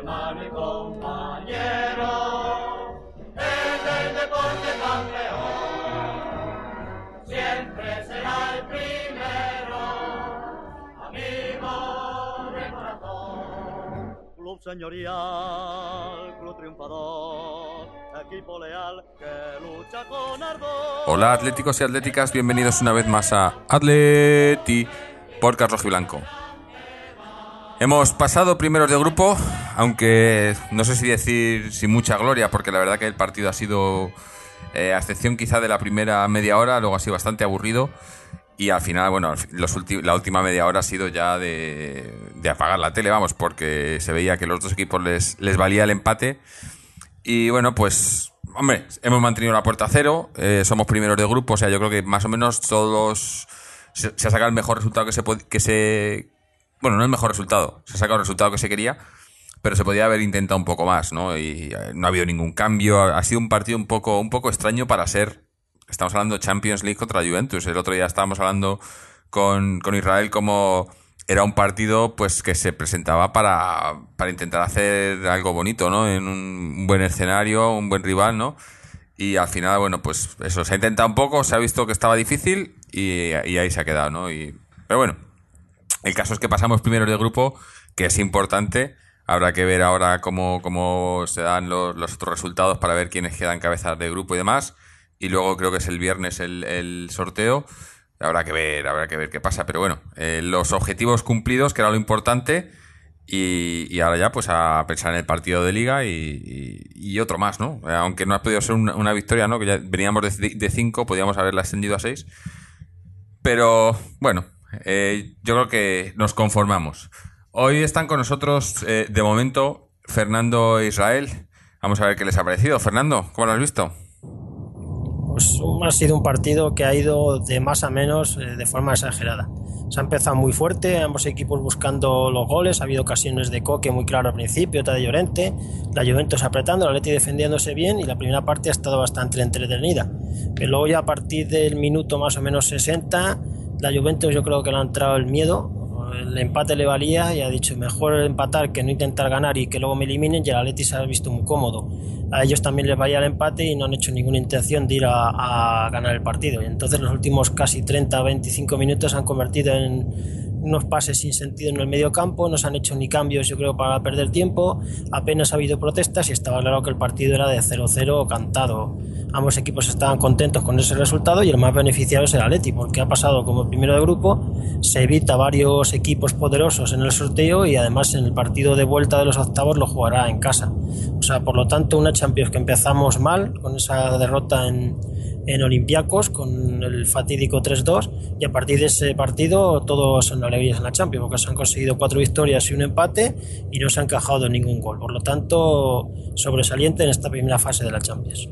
hermano y compañero, es el deporte campeón, siempre será el primero, amigo de corazón. Club señorial, club triunfador, equipo leal que lucha con ardor. Hola atléticos y atléticas, bienvenidos una vez más a Atleti Podcast Rojiblanco. Hemos pasado primeros de grupo, aunque no sé si decir sin mucha gloria, porque la verdad que el partido ha sido, a excepción quizá de la primera media hora, luego ha sido bastante aburrido. Y al final, bueno, la última media hora ha sido ya de apagar la tele, vamos, porque se veía que los dos equipos les valía el empate. Y bueno, pues, hombre, hemos mantenido la puerta a cero, somos primeros de grupo, o sea, yo creo que más o menos todos se ha sacado el mejor resultado bueno, no el mejor resultado, se ha sacado el resultado que se quería, pero se podía haber intentado un poco más, ¿no? Y no ha habido ningún cambio, ha sido un partido un poco extraño para ser. Estamos hablando de Champions League contra la Juventus. El otro día estábamos hablando con Israel como era un partido pues que se presentaba para intentar hacer algo bonito, ¿no? En un buen escenario, un buen rival, ¿no? Y al final, bueno, pues eso, se ha intentado un poco, se ha visto que estaba difícil y ahí se ha quedado, ¿no? Pero bueno, el caso es que pasamos primero de grupo, que es importante. Habrá que ver ahora cómo se dan los otros resultados para ver quiénes quedan cabezas de grupo y demás. Y luego creo que es el viernes el sorteo. Habrá que ver qué pasa. Pero bueno, los objetivos cumplidos, que era lo importante. Y ahora ya pues a pensar en el partido de Liga y otro más, ¿no? Aunque no ha podido ser una victoria, ¿no? Que ya veníamos de 5, podíamos haberla extendido a 6. Pero bueno, yo creo que nos conformamos. Hoy están con nosotros, de momento, Fernando e Israel. Vamos a ver qué les ha parecido. Fernando, ¿cómo lo has visto? Pues ha sido un partido que ha ido de más a menos de forma exagerada. Se ha empezado muy fuerte, ambos equipos buscando los goles, ha habido ocasiones de Coque muy claro al principio, otra de Llorente, la Juventus apretando, el Atleti defendiéndose bien y la primera parte ha estado bastante entretenida. Pero luego ya a partir del minuto más o menos 60, la Juventus yo creo que le ha entrado el miedo, el empate le valía y ha dicho mejor empatar que no intentar ganar y que luego me eliminen, y el Atleti se ha visto muy cómodo. A ellos también les valía el empate y no han hecho ninguna intención de ir a ganar el partido, y entonces los últimos casi 30-25 minutos se han convertido en unos pases sin sentido en el medio campo, no se han hecho ni cambios yo creo para perder tiempo, apenas ha habido protestas y estaba claro que el partido era de 0-0 cantado. Ambos equipos estaban contentos con ese resultado y el más beneficiado es el Atleti, porque ha pasado como primero de grupo, se evita varios equipos poderosos en el sorteo y además en el partido de vuelta de los octavos lo jugará en casa. O sea, por lo tanto, una Champions que empezamos mal con esa derrota en Olympiacos con el fatídico 3-2, y a partir de ese partido todos son alegrías en la Champions porque se han conseguido 4 victorias y un empate y no se han encajado ningún gol. Por lo tanto, sobresaliente en esta primera fase de la Champions.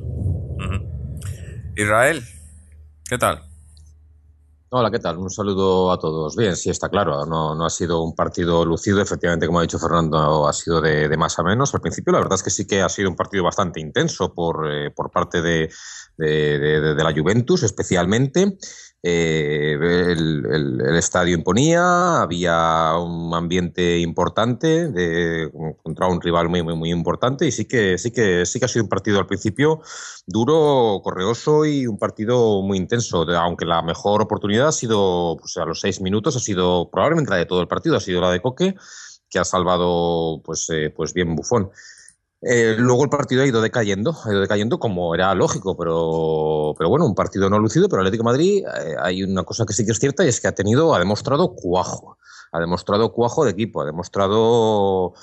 Israel, ¿qué tal? Hola, ¿qué tal? Un saludo a todos. Bien, sí, está claro, no ha sido un partido lucido, efectivamente, como ha dicho Fernando, ha sido de más a menos. Al principio la verdad es que sí que ha sido un partido bastante intenso por parte de la Juventus, especialmente. El estadio imponía, había un ambiente importante contra un rival muy importante, y sí que ha sido un partido al principio duro, correoso y un partido muy intenso, aunque la mejor oportunidad ha sido pues, a los 6 minutos, ha sido probablemente la de todo el partido, ha sido la de Coque, que ha salvado pues bien Buffon. Luego el partido ha ido decayendo como era lógico, pero bueno, un partido no lucido, pero el Atlético de Madrid hay una cosa que sí que es cierta y es que ha demostrado cuajo de equipo, ha demostrado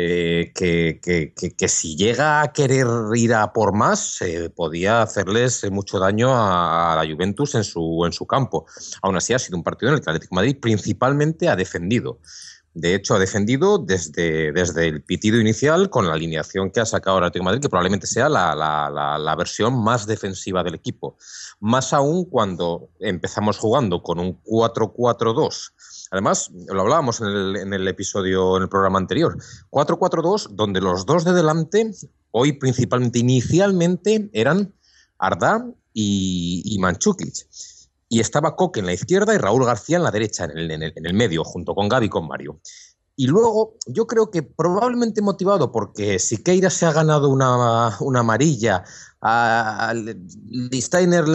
que si llega a querer ir a por más, podía hacerles mucho daño a la Juventus en su campo. Aún así ha sido un partido en el que el Atlético de Madrid principalmente ha defendido. De hecho, ha defendido desde el pitido inicial con la alineación que ha sacado el Atlético de Madrid, que probablemente sea la versión más defensiva del equipo. Más aún cuando empezamos jugando con un 4-4-2. Además, lo hablábamos en el episodio, en el programa anterior. 4-4-2, donde los dos de delante, hoy principalmente, inicialmente, eran Arda y Mandžukić. Y estaba Coque en la izquierda y Raúl García en la derecha, en el medio, junto con Gavi y con Mario. Y luego, yo creo que probablemente motivado porque Siqueira se ha ganado una amarilla, a Lichtsteiner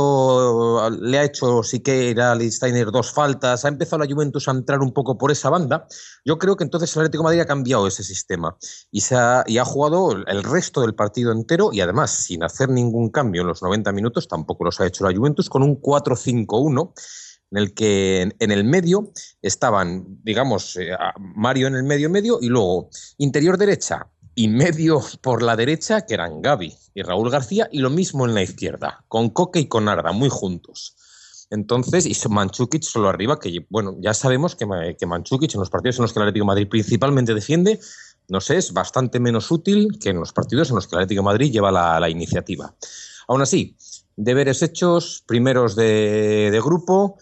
le ha hecho Siqueira a Lichtsteiner 2 faltas, ha empezado la Juventus a entrar un poco por esa banda. Yo creo que entonces el Atlético de Madrid ha cambiado ese sistema y ha jugado el resto del partido entero y además sin hacer ningún cambio en los 90 minutos, tampoco los ha hecho la Juventus, con un 4-5-1 en el que en el medio estaban, digamos, Mario en el medio y luego interior derecha y medio por la derecha, que eran Gavi y Raúl García, y lo mismo en la izquierda, con Coque y con Arda, muy juntos. Entonces, y Mandžukić solo arriba, que bueno, ya sabemos que Mandžukić en los partidos en los que el Atlético de Madrid principalmente defiende, no sé, es bastante menos útil que en los partidos en los que el Atlético de Madrid lleva la iniciativa. Aún así, deberes hechos, primeros de grupo,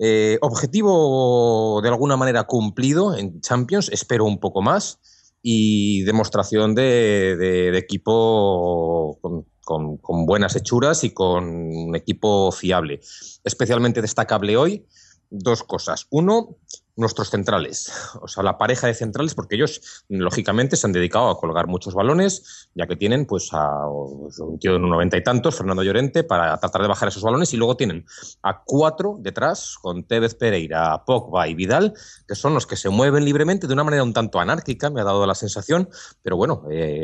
objetivo de alguna manera cumplido en Champions, espero un poco más, y demostración de equipo con buenas hechuras y con un equipo fiable. Especialmente destacable hoy dos cosas. Uno, nuestros centrales, o sea, la pareja de centrales, porque ellos, lógicamente, se han dedicado a colgar muchos balones, ya que tienen pues a un tío de unos 90 y tantos, Fernando Llorente, para tratar de bajar esos balones, y luego tienen a 4 detrás, con Tevez, Pereira, Pogba y Vidal, que son los que se mueven libremente de una manera un tanto anárquica, me ha dado la sensación, pero bueno,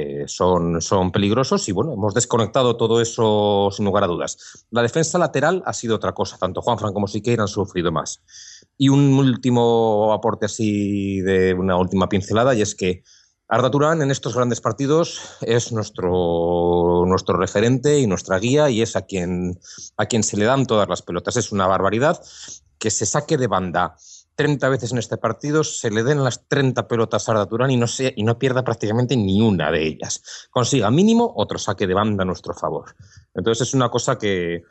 son peligrosos y bueno, hemos desconectado todo eso sin lugar a dudas. La defensa lateral ha sido otra cosa, tanto Juanfran como Siqueira han sufrido más. Y un último aporte así de una última pincelada, y es que Arda Turán en estos grandes partidos es nuestro referente y nuestra guía, y es a quien se le dan todas las pelotas. Es una barbaridad que se saque de banda 30 veces en este partido, se le den las 30 pelotas a Arda Turán y no pierda prácticamente ni una de ellas. Consiga mínimo otro saque de banda a nuestro favor. Entonces es una cosa que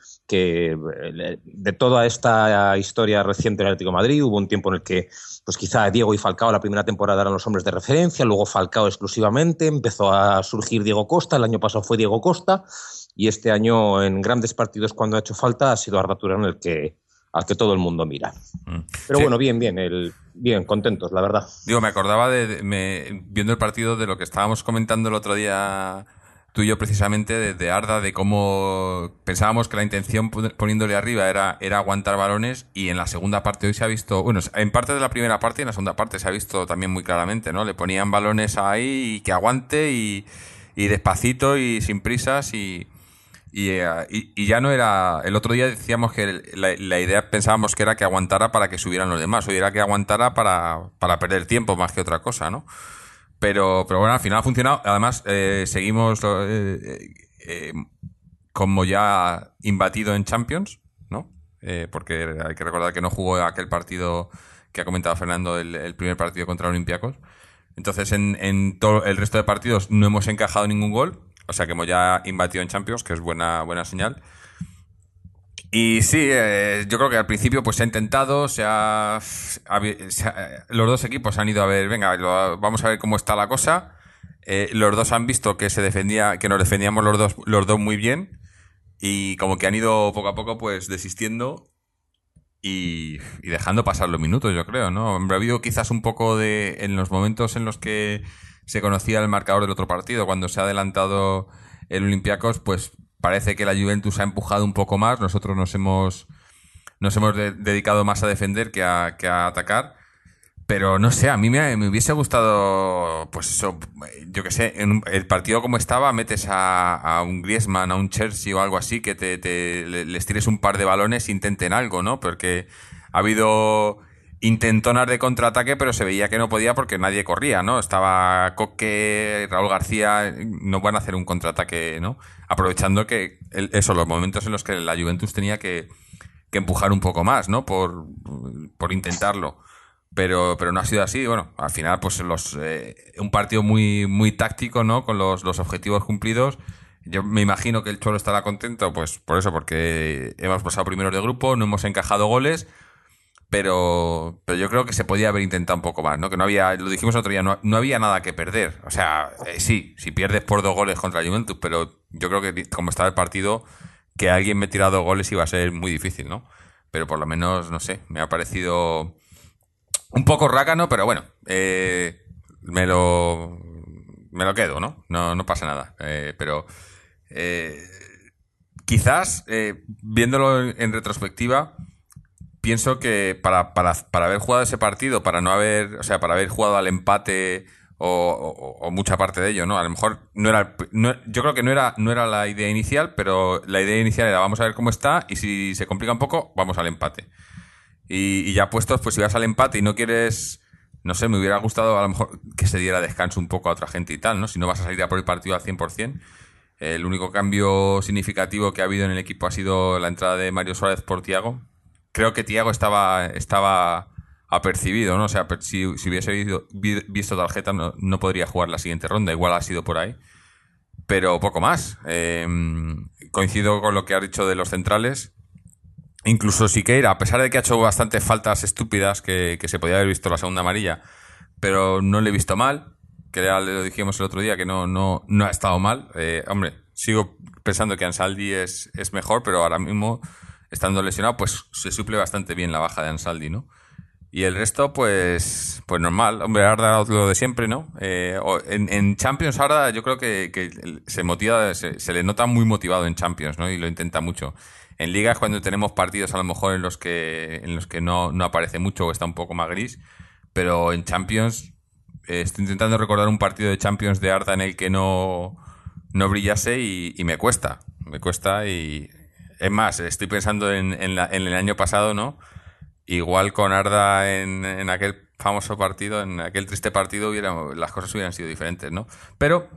de toda esta historia reciente del Atlético de Madrid, hubo un tiempo en el que pues quizá Diego y Falcao la primera temporada eran los hombres de referencia, luego Falcao exclusivamente, empezó a surgir Diego Costa, el año pasado fue Diego Costa, y este año en grandes partidos cuando ha hecho falta ha sido Arda Turán al que todo el mundo mira. Pero sí. Bueno, bien, contentos, la verdad. Digo, me acordaba viendo el partido de lo que estábamos comentando el otro día tú y yo precisamente de Arda, de cómo pensábamos que la intención poniéndole arriba era aguantar balones, y en la segunda parte hoy se ha visto, bueno, en parte de la primera parte y en la segunda parte se ha visto también muy claramente, ¿no? Le ponían balones ahí y que aguante y despacito y sin prisas y ya no era. El otro día decíamos que la idea pensábamos que era que aguantara para que subieran los demás, hoy era que aguantara para perder tiempo más que otra cosa, ¿no? Pero bueno, al final ha funcionado. Además, seguimos como ya imbatido en Champions, ¿no? Porque hay que recordar que no jugó aquel partido que ha comentado Fernando, el primer partido contra Olympiacos. Entonces, en todo el resto de partidos no hemos encajado ningún gol. O sea que hemos ya imbatido en Champions, que es buena señal. Y sí, yo creo que al principio pues se ha intentado, los dos equipos han ido a ver, venga, vamos a ver cómo está la cosa. Los dos han visto que que nos defendíamos los dos muy bien, y como que han ido poco a poco pues desistiendo y dejando pasar los minutos, yo creo, ¿no? Ha habido quizás un poco en los momentos en los que se conocía el marcador del otro partido, cuando se ha adelantado el Olympiacos, pues parece que la Juventus ha empujado un poco más, nosotros nos hemos dedicado más a defender que a atacar, pero no sé, a mí me hubiese gustado, pues eso, yo qué sé, en el partido como estaba, metes a un Griezmann, a un Chelsea o algo así, que les tires un par de balones e intenten algo, ¿no? Porque ha habido intentonas de contraataque, pero se veía que no podía porque nadie corría, ¿no? Estaba Coque, Raúl García, no van a hacer un contraataque, ¿no? Aprovechando que los momentos en los que la Juventus tenía que empujar un poco más, ¿no? Por intentarlo. Pero no ha sido así. Bueno, al final pues un partido muy, muy táctico, ¿no? Con los objetivos cumplidos. Yo me imagino que el Cholo estará contento, pues por eso, porque hemos pasado primeros de grupo, no hemos encajado goles. Pero yo creo que se podía haber intentado un poco más, ¿no? Que no había, lo dijimos el otro día, no había nada que perder. O sea, sí, si pierdes por 2 goles contra la Juventus, pero yo creo que como estaba el partido, que alguien me tira 2 goles iba a ser muy difícil, ¿no? Pero por lo menos, no sé, me ha parecido Un poco rácano, pero bueno, me lo quedo, ¿no? No pasa nada. Pero quizás, viéndolo en retrospectiva, pienso que para haber jugado ese partido, para no haber, o sea, para haber jugado al empate o mucha parte de ello, ¿no? A lo mejor yo creo que no era la idea inicial, pero la idea inicial era vamos a ver cómo está y si se complica un poco, vamos al empate. Y ya puestos, pues si vas al empate y no quieres, no sé, me hubiera gustado a lo mejor que se diera descanso un poco a otra gente y tal, ¿no? Si no vas a salir a por el partido al 100%. El único cambio significativo que ha habido en el equipo ha sido la entrada de Mario Suárez por Thiago. Creo que Thiago estaba apercibido, ¿no? O sea, si hubiese visto tarjeta no podría jugar la siguiente ronda. Igual ha sido por ahí. Pero poco más. Coincido con lo que has dicho de los centrales. Incluso Siqueira, a pesar de que ha hecho bastantes faltas estúpidas que se podía haber visto la segunda amarilla, pero no le he visto mal, que ya lo dijimos el otro día, que no ha estado mal. Hombre, sigo pensando que Ansaldi es mejor, pero ahora mismo, estando lesionado, pues se suple bastante bien la baja de Ansaldi, ¿no? Y el resto, pues normal. Hombre, Arda lo de siempre, ¿no? En Champions Arda yo creo que se motiva, se le nota muy motivado en Champions, ¿no? Y lo intenta mucho. En ligas, cuando tenemos partidos a lo mejor en los que no aparece mucho o está un poco más gris, pero en Champions estoy intentando recordar un partido de Champions de Arda en el que no brillase y me cuesta y es más, estoy pensando en el año pasado, ¿no? Igual con Arda en aquel famoso partido, en aquel triste partido, las cosas hubieran sido diferentes, ¿no? Pero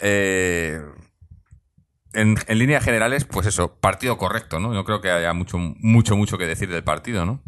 en líneas generales, pues eso, partido correcto, ¿no? No creo que haya mucho que decir del partido, ¿no?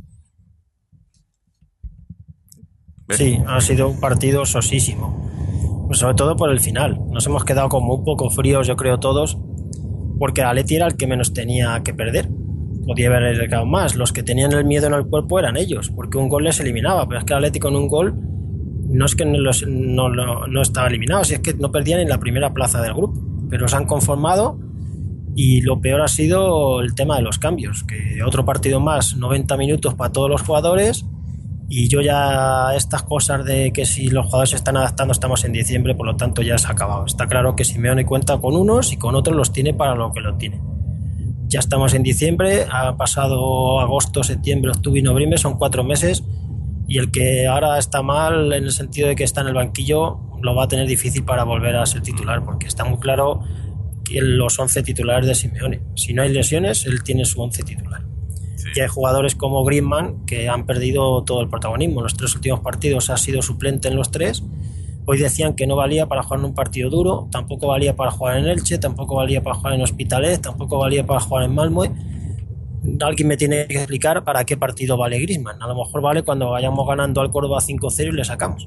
¿Ves? Sí, ha sido un partido sosísimo. Pues sobre todo por el final. Nos hemos quedado como un poco fríos, yo creo, todos, porque el Atleti era el que menos tenía que perder. Podía haber quedado más. Los que tenían el miedo en el cuerpo eran ellos, porque un gol les eliminaba. Pero es que el Atleti con un gol no es que no estaba eliminado, si es que no perdían en la primera plaza del grupo. Pero se han conformado y lo peor ha sido el tema de los cambios, que otro partido más, 90 minutos para todos los jugadores, y yo ya estas cosas de que si los jugadores se están adaptando, estamos en diciembre, por lo tanto ya se ha acabado. Está claro que Simeone cuenta con unos y con otros los tiene para lo que lo tiene. Ya estamos en diciembre, ha pasado agosto, septiembre, octubre y noviembre, son 4 meses, y el que ahora está mal en el sentido de que está en el banquillo lo va a tener difícil para volver a ser titular, porque está muy claro que los 11 titulares de Simeone, si no hay lesiones, él tiene su 11 titular. Sí. Y hay jugadores como Griezmann que han perdido todo el protagonismo. En los 3 últimos partidos ha sido suplente en los 3. Hoy decían que no valía para jugar en un partido duro, tampoco valía para jugar en Elche, tampoco valía para jugar en Hospitalet, tampoco valía para jugar en Malmö. Alguien me tiene que explicar para qué partido vale Griezmann. A lo mejor vale cuando vayamos ganando al Córdoba 5-0 y le sacamos.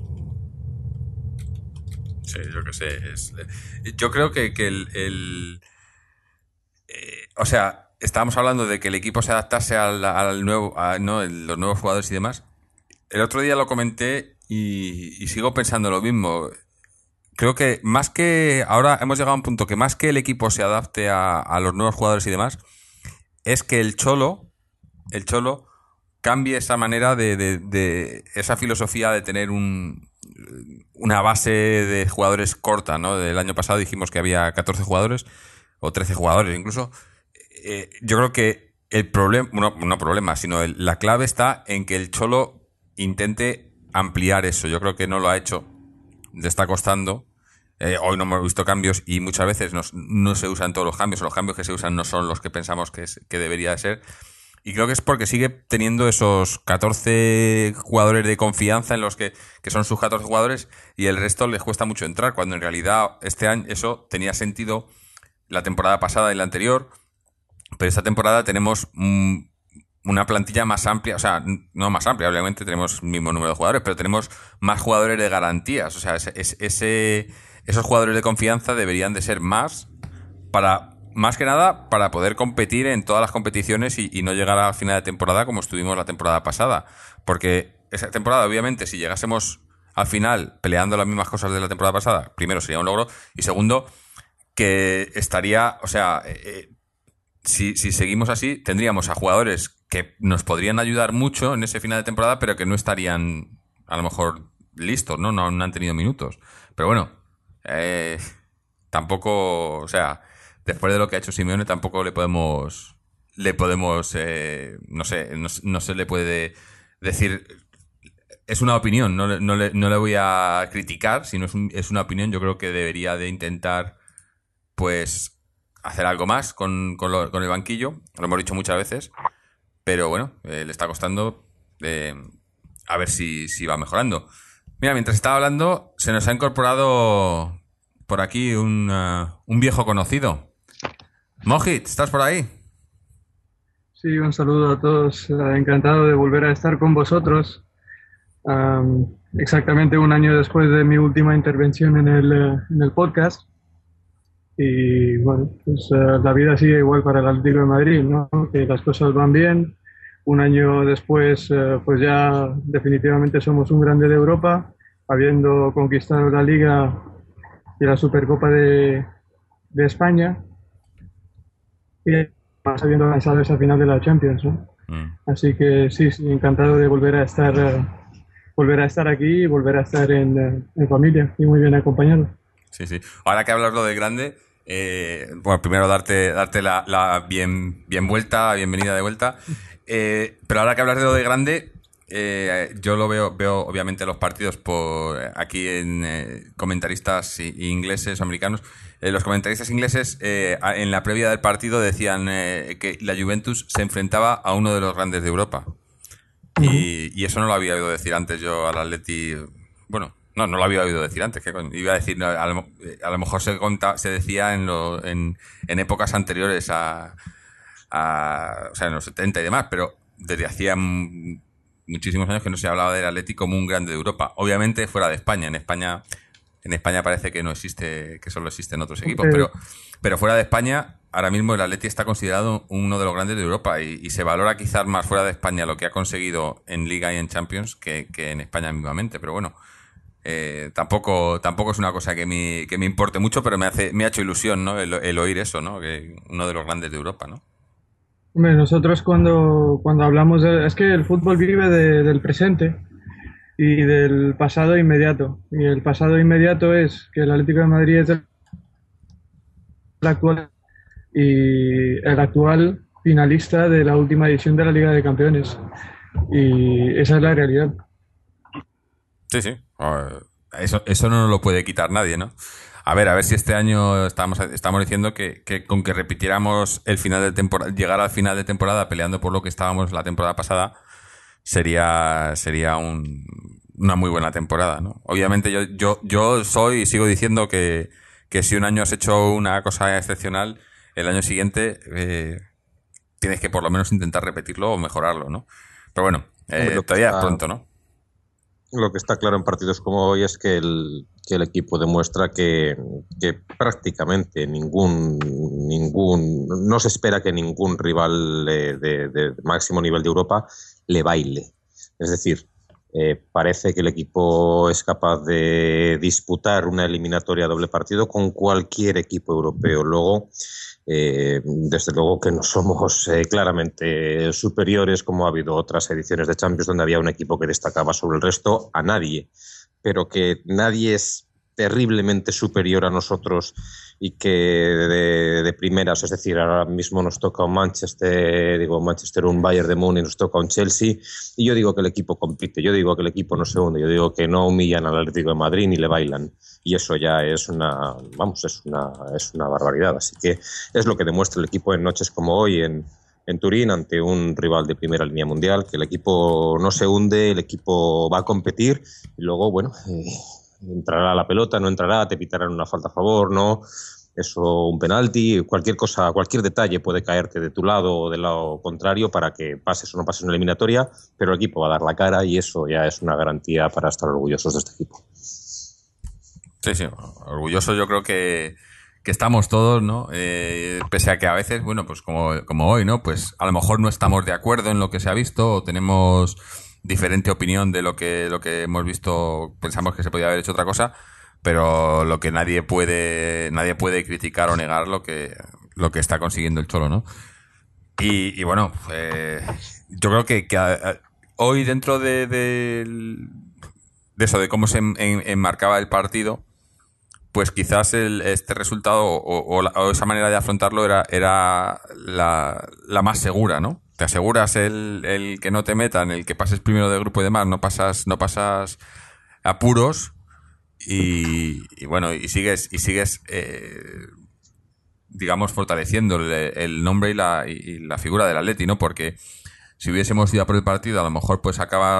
Sí, yo qué sé. Yo creo que o sea, estábamos hablando de que el equipo se adaptase al nuevo, ¿no? Los nuevos jugadores y demás. El otro día lo comenté y sigo pensando lo mismo. Creo que más que ahora hemos llegado a un punto que más que el equipo se adapte a los nuevos jugadores y demás, es que el Cholo cambie esa manera de esa filosofía de tener una base de jugadores corta, ¿no? Del año pasado dijimos que había 14 jugadores o 13 jugadores incluso. Yo creo que el problema, no problema, sino la clave está en que el Cholo intente ampliar eso. Yo creo que no lo ha hecho, le está costando. Hoy no hemos visto cambios y muchas veces no se usan todos los cambios, o los cambios que se usan no son los que pensamos que debería de ser. Y creo que es porque sigue teniendo esos 14 jugadores de confianza en los que son sus 14 jugadores y el resto les cuesta mucho entrar, cuando en realidad este año eso tenía sentido la temporada pasada y la anterior, pero esta temporada tenemos una plantilla más amplia, o sea, no más amplia, obviamente tenemos el mismo número de jugadores, pero tenemos más jugadores de garantías, o sea, esos jugadores de confianza deberían de ser más que nada para poder competir en todas las competiciones y no llegar a final de temporada como estuvimos la temporada pasada, porque esa temporada obviamente si llegásemos al final peleando las mismas cosas de la temporada pasada, primero sería un logro y segundo que estaría, o sea, si seguimos así tendríamos a jugadores que nos podrían ayudar mucho en ese final de temporada pero que no estarían a lo mejor listos, ¿no? No han tenido minutos. Pero bueno, tampoco, o sea, después de lo que ha hecho Simeone, tampoco le podemos, no sé, no se le puede decir. Es una opinión, no le voy a criticar, sino es una opinión. Yo creo que debería de intentar, pues, hacer algo más con el banquillo. Lo hemos dicho muchas veces, pero bueno, le está costando. A ver si va mejorando. Mira, mientras estaba hablando, se nos ha incorporado por aquí un viejo conocido. Mojit, ¿estás por ahí? Sí, un saludo a todos. Encantado de volver a estar con vosotros. Exactamente un año después de mi última intervención en el podcast. Y bueno, pues la vida sigue igual para el Atlético de Madrid, ¿no? Que las cosas van bien. Un año después, pues ya definitivamente somos un grande de Europa, habiendo conquistado la Liga y la Supercopa de España, y más habiendo avanzado esa final de la Champions, ¿no? Así que sí, encantado de volver a estar aquí y volver a estar en familia y muy bien acompañado. Sí. Ahora que hablas lo de grande, bueno, primero darte la bienvenida de vuelta. Pero ahora que hablas de lo de grande, yo lo veo obviamente los partidos por aquí en comentaristas ingleses o americanos. Los comentaristas ingleses en la previa del partido decían que la Juventus se enfrentaba a uno de los grandes de Europa. Y eso no lo había oído decir antes yo al Atleti. Bueno, no lo había oído decir antes. Iba a decir, a lo mejor se decía en épocas anteriores o sea, en los 70 y demás, pero desde hacía muchísimos años que no se hablaba del Atleti como un grande de Europa. Obviamente fuera de España. En España parece que no existe, que solo existen otros equipos, pero fuera de España, ahora mismo el Atleti está considerado uno de los grandes de Europa y se valora quizás más fuera de España lo que ha conseguido en Liga y en Champions que en España mismamente. Pero bueno, tampoco es una cosa que me importe mucho, pero me ha hecho ilusión, ¿no? El oír eso, ¿no? Que uno de los grandes de Europa, ¿no? Hombre, nosotros cuando hablamos es que el fútbol vive del presente y del pasado inmediato. Y el pasado inmediato es que el Atlético de Madrid es el actual y el actual finalista de la última edición de la Liga de Campeones. Y esa es la realidad. Sí. Eso no nos lo puede quitar nadie, ¿no? A ver si este año estamos diciendo que con que repitiéramos el final de temporada, llegar al final de temporada peleando por lo que estábamos la temporada pasada, sería una muy buena temporada, ¿no? Obviamente yo sigo diciendo que si un año has hecho una cosa excepcional, el año siguiente tienes que por lo menos intentar repetirlo o mejorarlo, ¿no? Pero bueno, todavía es pronto, ¿no? Lo que está claro en partidos como hoy es que el equipo demuestra que prácticamente no se espera que ningún rival de máximo nivel de Europa le baile. Es decir, parece que el equipo es capaz de disputar una eliminatoria a doble partido con cualquier equipo europeo. Luego, desde luego que no somos claramente superiores, como ha habido otras ediciones de Champions donde había un equipo que destacaba sobre el resto, a nadie, pero que nadie es terriblemente superior a nosotros y que de primeras, es decir, ahora mismo nos toca un Manchester, un Bayern de Múnich, nos toca un Chelsea, y yo digo que el equipo compite, yo digo que el equipo no se hunde, yo digo que no humillan al Atlético de Madrid ni le bailan, y eso ya es una barbaridad. Así que es lo que demuestra el equipo en noches como hoy en Turín ante un rival de primera línea mundial, que el equipo no se hunde, el equipo va a competir y luego, bueno, entrará la pelota, no entrará, te pitarán una falta a favor, no, eso, un penalti, cualquier cosa, cualquier detalle puede caerte de tu lado o del lado contrario para que pases o no pases una eliminatoria, pero el equipo va a dar la cara y eso ya es una garantía para estar orgullosos de este equipo. Sí, orgulloso yo creo que estamos todos, ¿no? Pese a que a veces, bueno, pues como hoy, ¿no? Pues a lo mejor no estamos de acuerdo en lo que se ha visto o tenemos diferente opinión de lo que hemos visto, pensamos que se podía haber hecho otra cosa, pero lo que nadie puede criticar o negar lo que está consiguiendo el Cholo, ¿no? Y bueno, yo creo que hoy dentro de cómo se enmarcaba el partido, pues quizás este resultado o esa manera de afrontarlo era la más segura, ¿no? Te aseguras el que no te metan, el que pases primero de grupo y demás, no pasas apuros y bueno, y sigues digamos, fortaleciendo el nombre y la figura del Atleti, ¿no? Porque si hubiésemos ido a por el partido, a lo mejor pues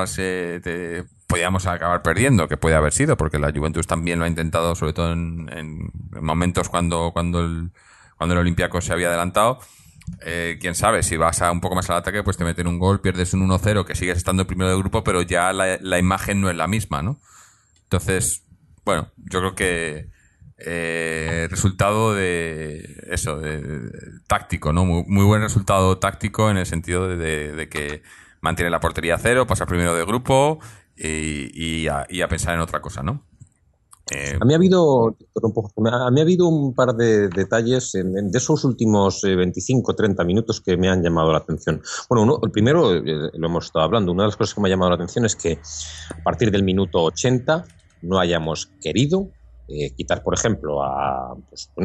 podíamos acabar perdiendo, que puede haber sido, porque la Juventus también lo ha intentado, sobre todo en momentos cuando el Olympiacos se había adelantado. Quién sabe, si vas un poco más al ataque, pues te meten un gol, pierdes un 1-0, que sigues estando primero de grupo, pero ya la imagen no es la misma, ¿no? Entonces, bueno, yo creo que resultado de táctico, ¿no? Muy buen resultado táctico en el sentido de que mantiene la portería a cero, pasa primero de grupo y a pensar en otra cosa, ¿no? A mí ha habido un par de detalles de esos últimos 25-30 minutos que me han llamado la atención. Bueno, el primero, lo hemos estado hablando, una de las cosas que me ha llamado la atención es que a partir del minuto 80 no hayamos querido quitar, por ejemplo, a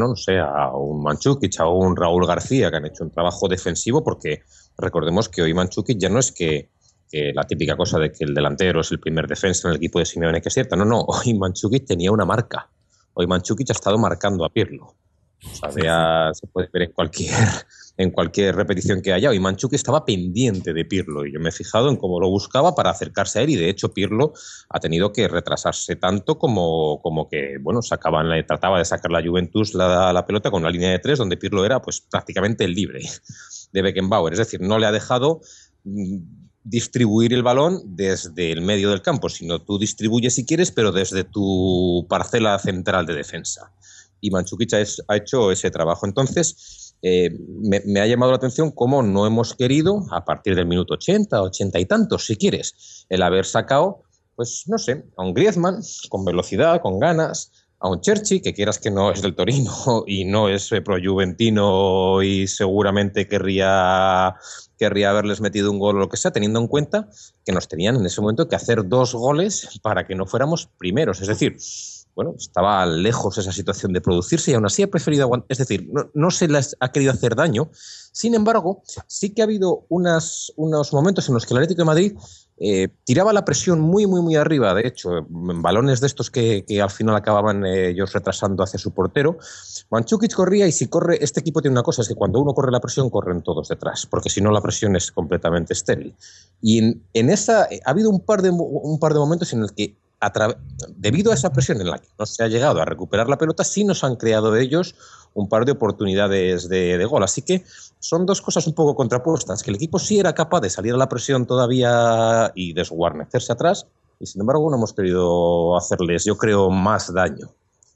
un Mandžukić, a un Raúl García, que han hecho un trabajo defensivo, porque recordemos que hoy Mandžukić ya no es que la típica cosa de que el delantero es el primer defensa en el equipo de Simeone, que es cierta. No, hoy Mandžukić tenía una marca. Hoy Mandžukić ha estado marcando a Pirlo. O sea, se puede ver en cualquier repetición que haya. Hoy Mandžukić estaba pendiente de Pirlo y yo me he fijado en cómo lo buscaba para acercarse a él, y de hecho Pirlo ha tenido que retrasarse tanto como que, bueno, trataba de sacar la Juventus la pelota con una línea de 3 donde Pirlo era pues prácticamente el libre de Beckenbauer. Es decir, no le ha dejado distribuir el balón desde el medio del campo, sino tú distribuyes si quieres, pero desde tu parcela central de defensa. Y Mandžukić ha hecho ese trabajo. Entonces, me ha llamado la atención cómo no hemos querido, a partir del minuto 80, 80 y tantos, si quieres, el haber sacado, pues no sé, a un Griezmann con velocidad, con ganas, a un Cherchi, que quieras que no es del Torino y no es pro-juventino y seguramente querría haberles metido un gol o lo que sea, teniendo en cuenta que nos tenían en ese momento que hacer 2 goles para que no fuéramos primeros. Es decir, bueno, estaba lejos esa situación de producirse y aún así ha preferido aguantar. Es decir, no se les ha querido hacer daño. Sin embargo, sí que ha habido unos momentos en los que el Atlético de Madrid tiraba la presión muy, muy, muy arriba. De hecho, en balones de estos que al final acababan ellos retrasando hacia su portero, Mandžukić corría, y si corre, este equipo tiene una cosa, es que cuando uno corre la presión, corren todos detrás, porque si no la presión es completamente estéril. Y en esa ha habido un par de momentos en el que debido a esa presión en la que no se ha llegado a recuperar la pelota, sí nos han creado ellos un par de oportunidades de gol. Así que son dos cosas un poco contrapuestas, que el equipo sí era capaz de salir a la presión todavía y desguarnecerse atrás, y sin embargo no hemos querido hacerles, yo creo, más daño.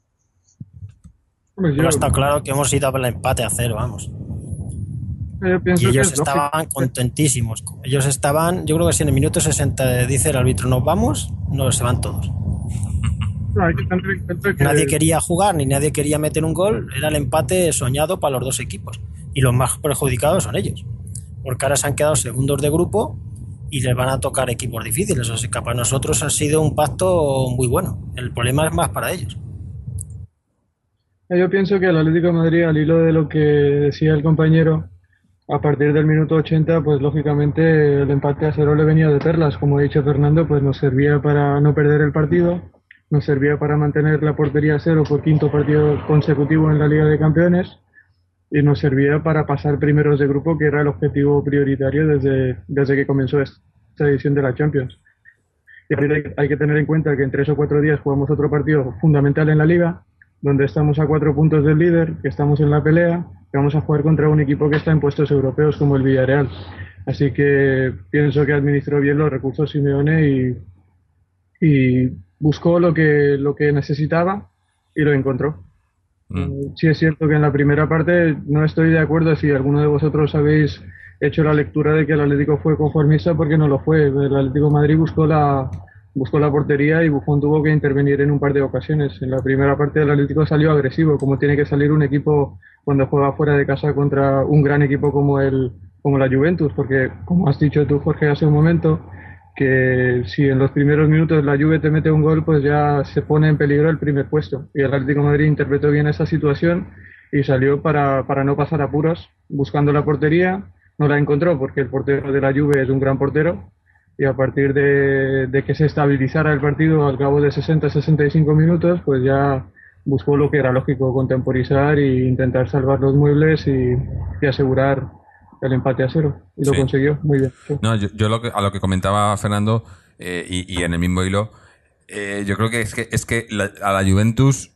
Pero está claro que hemos ido al empate a 0, vamos. Y ellos estaban contentísimos. Ellos estaban, yo creo que si en el minuto 60 dice el árbitro nos vamos, se van todos. No, hay que tener en cuenta que nadie quería jugar ni nadie quería meter un gol. Era el empate soñado para los dos equipos, y los más perjudicados son ellos, porque ahora se han quedado segundos de grupo y les van a tocar equipos difíciles. O sea, que para nosotros ha sido un pacto muy bueno. El problema es más para ellos. Yo pienso que el Atlético de Madrid, al hilo de lo que decía el compañero, a partir del minuto 80, pues lógicamente el empate a 0 le venía de perlas. Como ha dicho Fernando, pues nos servía para no perder el partido, nos servía para mantener la portería a 0 por 5º partido consecutivo en la Liga de Campeones, y nos servía para pasar primeros de grupo, que era el objetivo prioritario desde que comenzó esta edición de la Champions. Y hay que tener en cuenta que en 3 o 4 días jugamos otro partido fundamental en la Liga, donde estamos a 4 puntos del líder, que estamos en la pelea, que vamos a jugar contra un equipo que está en puestos europeos como el Villarreal. Así que pienso que administró bien los recursos Simeone y buscó lo que necesitaba y lo encontró. Sí es cierto que en la primera parte no estoy de acuerdo si alguno de vosotros habéis hecho la lectura de que el Atlético fue conformista, porque no lo fue. El Atlético de Madrid buscó la portería y Buffon tuvo que intervenir en un par de ocasiones. En la primera parte el Atlético salió agresivo, como tiene que salir un equipo cuando juega fuera de casa contra un gran equipo como la Juventus, porque como has dicho tú, Jorge, hace un momento, que si en los primeros minutos la Juve te mete un gol, pues ya se pone en peligro el primer puesto. Y el Atlético de Madrid interpretó bien esa situación y salió para no pasar apuros, buscando la portería. No la encontró porque el portero de la Juve es un gran portero, y a partir de que se estabilizara el partido al cabo de 60-65 minutos, pues ya buscó lo que era lógico, contemporizar e intentar salvar los muebles y asegurar el empate a 0. Y lo consiguió muy bien. Sí. No, yo a lo que comentaba Fernando, y en el mismo hilo, yo creo que es que a la Juventus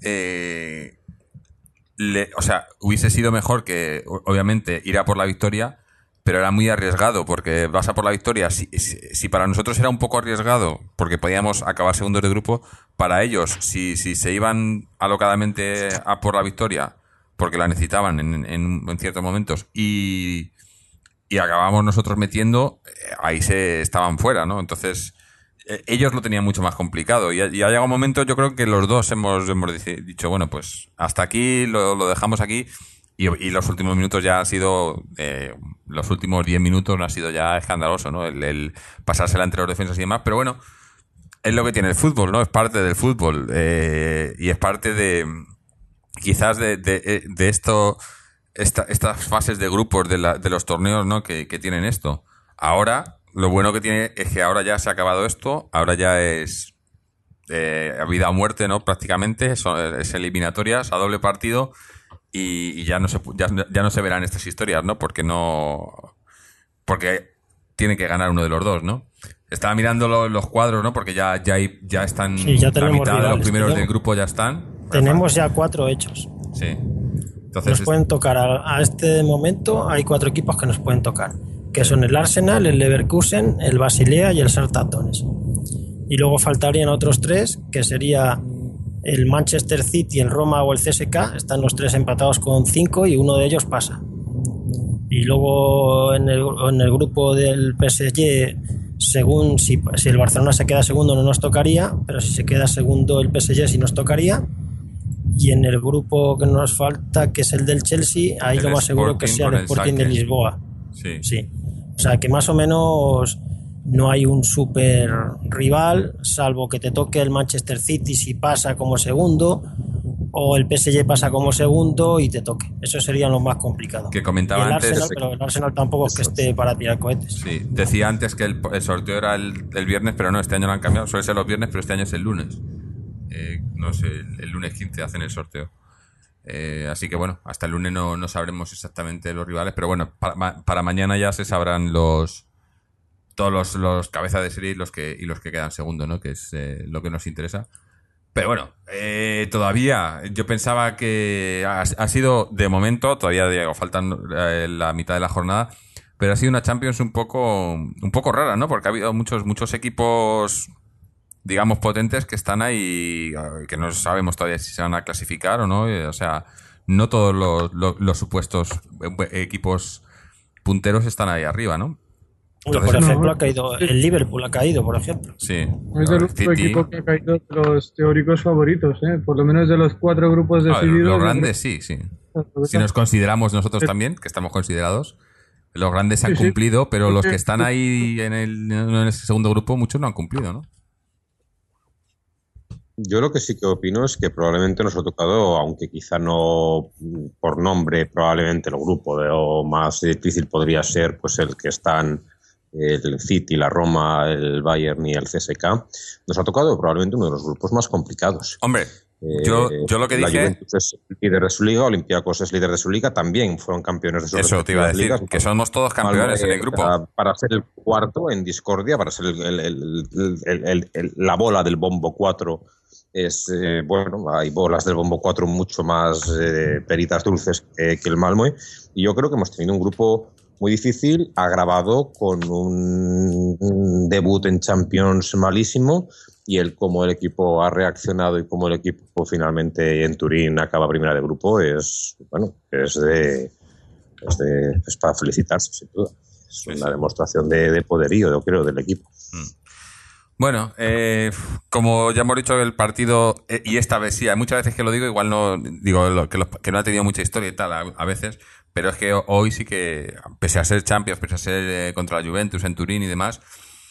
o sea, hubiese sido mejor que, obviamente, ir a por la victoria, pero era muy arriesgado, porque vas a por la victoria. Si para nosotros era un poco arriesgado, porque podíamos acabar segundos de grupo, para ellos, si se iban alocadamente a por la victoria, porque la necesitaban en ciertos momentos, y acabamos nosotros metiendo, ahí se estaban fuera, ¿no? Entonces, ellos lo tenían mucho más complicado. Y ha llegado un momento, yo creo que los dos hemos dicho, bueno, pues hasta aquí, lo dejamos aquí. Y los últimos minutos ya han sido, los últimos 10 minutos ha sido ya escandaloso, ¿no? El pasársela entre los defensas y demás. Pero bueno, es lo que tiene el fútbol, ¿no? Es parte del fútbol. Y es parte de, quizás de esto, estas fases de grupos de los torneos, ¿no? Que tienen esto. Ahora, lo bueno que tiene es que ahora ya se ha acabado esto. Ahora ya es vida o muerte, ¿no? Prácticamente. Es eliminatorias a doble partido. Y ya no se verán estas historias, ¿no? Porque tiene que ganar uno de los dos, ¿no? Estaba mirando los cuadros, ¿no? Porque ya están, sí, ya la mitad rivales, de los primeros del grupo ya están. Tenemos ya 4 hechos. Sí. Entonces, nos pueden tocar a este momento, hay 4 equipos que nos pueden tocar, que son el Arsenal, el Leverkusen, el Basilea y el Shakhtar Donetsk. Y luego faltarían otros 3, que sería el Manchester City, el Roma o el CSKA. Están los 3 empatados con 5 y uno de ellos pasa. Y luego en el grupo del PSG, según si el Barcelona se queda segundo no nos tocaría, pero si se queda segundo el PSG sí nos tocaría. Y en el grupo que nos falta, que es el del Chelsea, ahí lo más seguro que sea el Sporting de Lisboa. Sí. O sea que más o menos no hay un super rival, salvo que te toque el Manchester City si pasa como segundo, o el PSG pasa como segundo y te toque. Eso sería lo más complicado. Que comentaba antes, Arsenal, pero el Arsenal tampoco es que esté para tirar cohetes. Sí, decía antes que el sorteo era el viernes, pero no, este año lo han cambiado. Suele ser los viernes, pero este año es el lunes. No sé, el lunes 15 hacen el sorteo. Así que bueno, hasta el lunes no sabremos exactamente los rivales, pero bueno, para mañana ya se sabrán todos los cabezas de serie y los que quedan segundo, ¿no? Que es lo que nos interesa. Pero bueno, todavía yo pensaba que ha sido, de momento, todavía digo, faltan la mitad de la jornada, pero ha sido una Champions un poco rara, ¿no? Porque ha habido muchos equipos, digamos, potentes que están ahí, que no sabemos todavía si se van a clasificar o no. O sea, no todos los supuestos equipos punteros están ahí arriba, ¿no? Entonces, por ejemplo, ha caído el Liverpool, ha caído, por ejemplo. Sí. Es el único equipo que ha caído de los teóricos favoritos, ¿eh? Por lo menos de los 4 grupos decididos. Los grandes, sí. Si nos consideramos nosotros también, que estamos considerados, los grandes han cumplido, pero los que están ahí en ese segundo grupo, muchos no han cumplido, ¿no? Yo lo que sí que opino es que probablemente nos ha tocado, aunque quizá no por nombre, probablemente el grupo o más difícil podría ser pues el que están el City, la Roma, el Bayern y el CSKA. Nos ha tocado probablemente uno de los grupos más complicados. Hombre, yo lo que la dije... Juventus es líder de su liga, Olympiacos es líder de su liga, también fueron campeones de su liga. Eso te iba a decir, ligas, que somos todos campeones en el grupo. Para ser el cuarto en discordia, para ser la bola del bombo 4, es bueno, hay bolas del bombo 4 mucho más peritas dulces que el Malmö, y yo creo que hemos tenido un grupo muy difícil, agravado con un debut en Champions malísimo, y cómo el equipo ha reaccionado y cómo el equipo finalmente en Turín acaba primera de grupo es para felicitarse, sin duda. Es una demostración de poderío, yo creo, del equipo. Bueno, como ya hemos dicho, el partido, y esta vez sí, hay muchas veces que lo digo, igual no digo que no ha tenido mucha historia y tal a veces, pero es que hoy sí que, pese a ser Champions, pese a ser contra la Juventus en Turín y demás,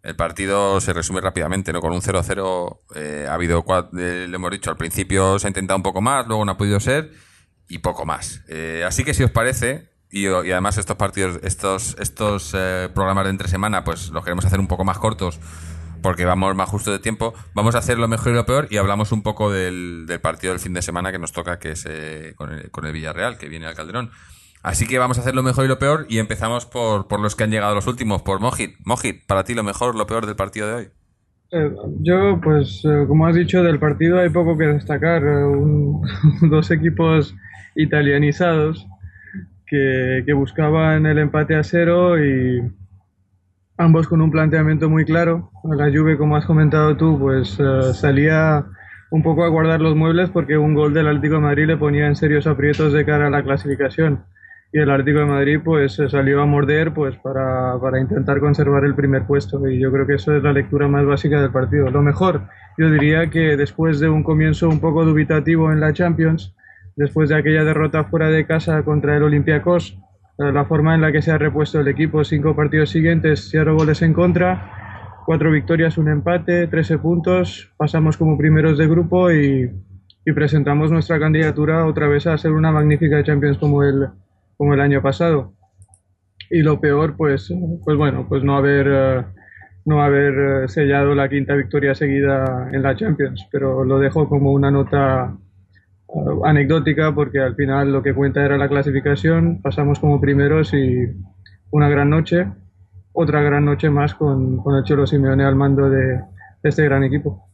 El partido se resume rápidamente, ¿no? Con un 0-0 ha habido, le hemos dicho, al principio se ha intentado un poco más, luego no ha podido ser y poco más. Así que si os parece, y además estos partidos, estos programas de entre semana, pues los queremos hacer un poco más cortos porque vamos más justo de tiempo, vamos a hacer lo mejor y lo peor y hablamos un poco del partido del fin de semana que nos toca, que es con el Villarreal, que viene al Calderón. Así que vamos a hacer lo mejor y lo peor y empezamos por los que han llegado los últimos, por Mojit. Mojit, para ti lo mejor, lo peor del partido de hoy. Yo, pues, como has dicho, del partido hay poco que destacar. Dos equipos italianizados que buscaban el empate a 0 y ambos con un planteamiento muy claro. La Juve, como has comentado tú, pues salía un poco a guardar los muebles porque un gol del Atlético de Madrid le ponía en serios aprietos de cara a la clasificación. Y el Atlético de Madrid pues se salió a morder pues para intentar conservar el primer puesto, y yo creo que eso es la lectura más básica del partido. Lo mejor, yo diría que después de un comienzo un poco dubitativo en la Champions, después de aquella derrota fuera de casa contra el Olympiacos, la forma en la que se ha repuesto el equipo: 5 partidos siguientes, 0 goles en contra, 4 victorias, 1 empate, 13 puntos, pasamos como primeros de grupo y presentamos nuestra candidatura otra vez a ser una magnífica Champions como el año pasado. Y lo peor, pues bueno, pues no haber sellado la 5ª victoria seguida en la Champions, pero lo dejo como una nota anecdótica porque al final lo que cuenta era la clasificación, pasamos como primeros y una gran noche, otra gran noche más con el Cholo Simeone al mando de este gran equipo.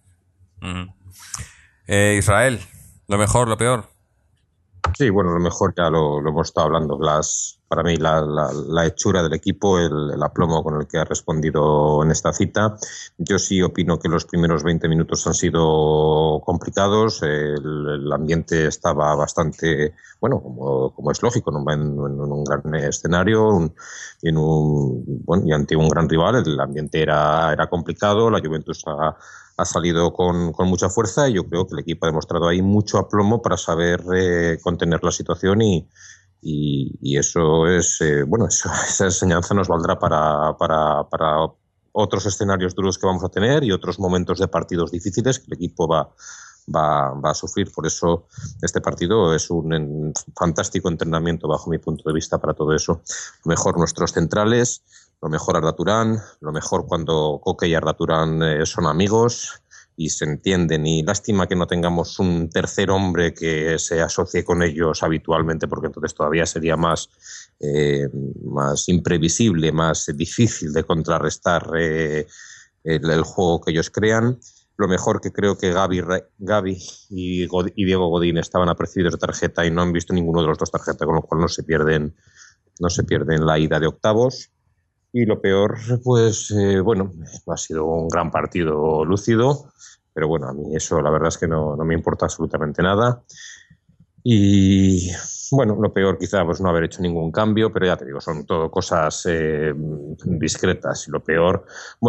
Israel, lo mejor, lo peor. Sí, bueno, lo mejor ya lo hemos estado hablando. Para mí la hechura del equipo, el aplomo con el que ha respondido en esta cita. Yo sí opino que los primeros 20 minutos han sido complicados. El ambiente estaba bastante, bueno, como es lógico, en un gran escenario y ante un gran rival. El ambiente era complicado. La Juventus ha salido con mucha fuerza y yo creo que el equipo ha demostrado ahí mucho aplomo para saber contener la situación y eso es, esa enseñanza nos valdrá para otros escenarios duros que vamos a tener y otros momentos de partidos difíciles que el equipo va a sufrir. Por eso este partido es un fantástico entrenamiento bajo mi punto de vista para todo eso. Lo mejor nuestros centrales, lo mejor Arda Turán, lo mejor cuando Koke y Arda Turán son amigos y se entienden, y lástima que no tengamos un tercer hombre que se asocie con ellos habitualmente, porque entonces todavía sería más imprevisible, más difícil de contrarrestar el juego que ellos crean. Lo mejor, que creo que Gavi y Diego Godín estaban apercibidos de tarjeta y no han visto ninguno de los dos tarjeta, con lo cual no se pierden la ida de octavos. Y lo peor, pues ha sido un gran partido lúcido, pero bueno, a mí eso la verdad es que no me importa absolutamente nada. Y bueno, lo peor quizá pues no haber hecho ningún cambio, pero ya te digo, son todo cosas discretas. Y lo peor,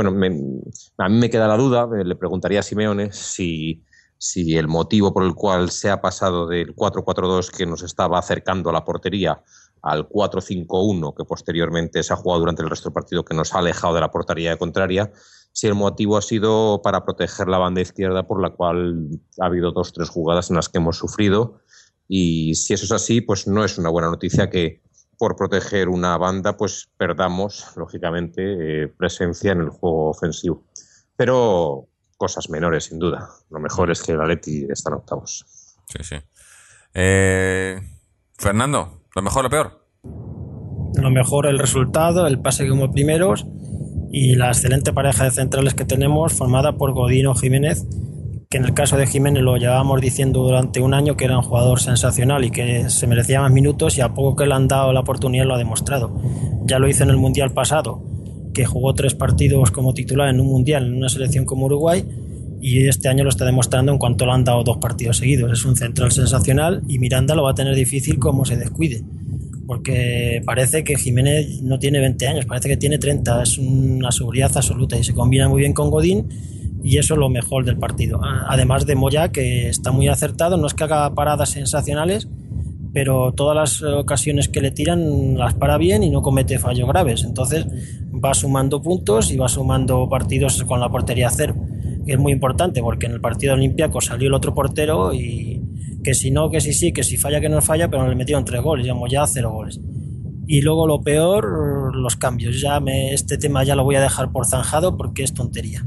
a mí me queda la duda, le preguntaría a Simeone si el motivo por el cual se ha pasado del 4-4-2 que nos estaba acercando a la portería al 4-5-1 que posteriormente se ha jugado durante el resto del partido, que nos ha alejado de la portería contraria, si el motivo ha sido para proteger la banda izquierda, por la cual ha habido 2-3 jugadas en las que hemos sufrido. Y si eso es así, pues no es una buena noticia que por proteger una banda pues perdamos, lógicamente, presencia en el juego ofensivo. Pero cosas menores, sin duda. Lo mejor es que el Atleti está en octavos. Sí. Fernando, ¿lo mejor o lo peor? Lo mejor el resultado, el pase como primeros y la excelente pareja de centrales que tenemos, formada por Godín o Jiménez, que en el caso de Jiménez lo llevábamos diciendo durante un año que era un jugador sensacional y que se merecía más minutos, y a poco que le han dado la oportunidad lo ha demostrado. Ya lo hizo en el Mundial pasado, que jugó 3 partidos como titular en un Mundial en una selección como Uruguay, y este año lo está demostrando en cuanto le han dado 2 partidos seguidos. Es un central sensacional y Miranda lo va a tener difícil como se descuide, porque parece que Jiménez no tiene 20 años, parece que tiene 30, es una seguridad absoluta y se combina muy bien con Godín, y eso es lo mejor del partido. Además de Moya, que está muy acertado, no es que haga paradas sensacionales, pero todas las ocasiones que le tiran las para bien y no comete fallos graves. Entonces va sumando puntos y va sumando partidos con la portería cero, que es muy importante porque en el partido Olympiacos salió el otro portero y que si no, que si sí, que si falla, que no falla, pero le metieron 3 goles, llevamos ya 0 goles. Y luego lo peor, los cambios. Este tema ya lo voy a dejar por zanjado porque es tontería.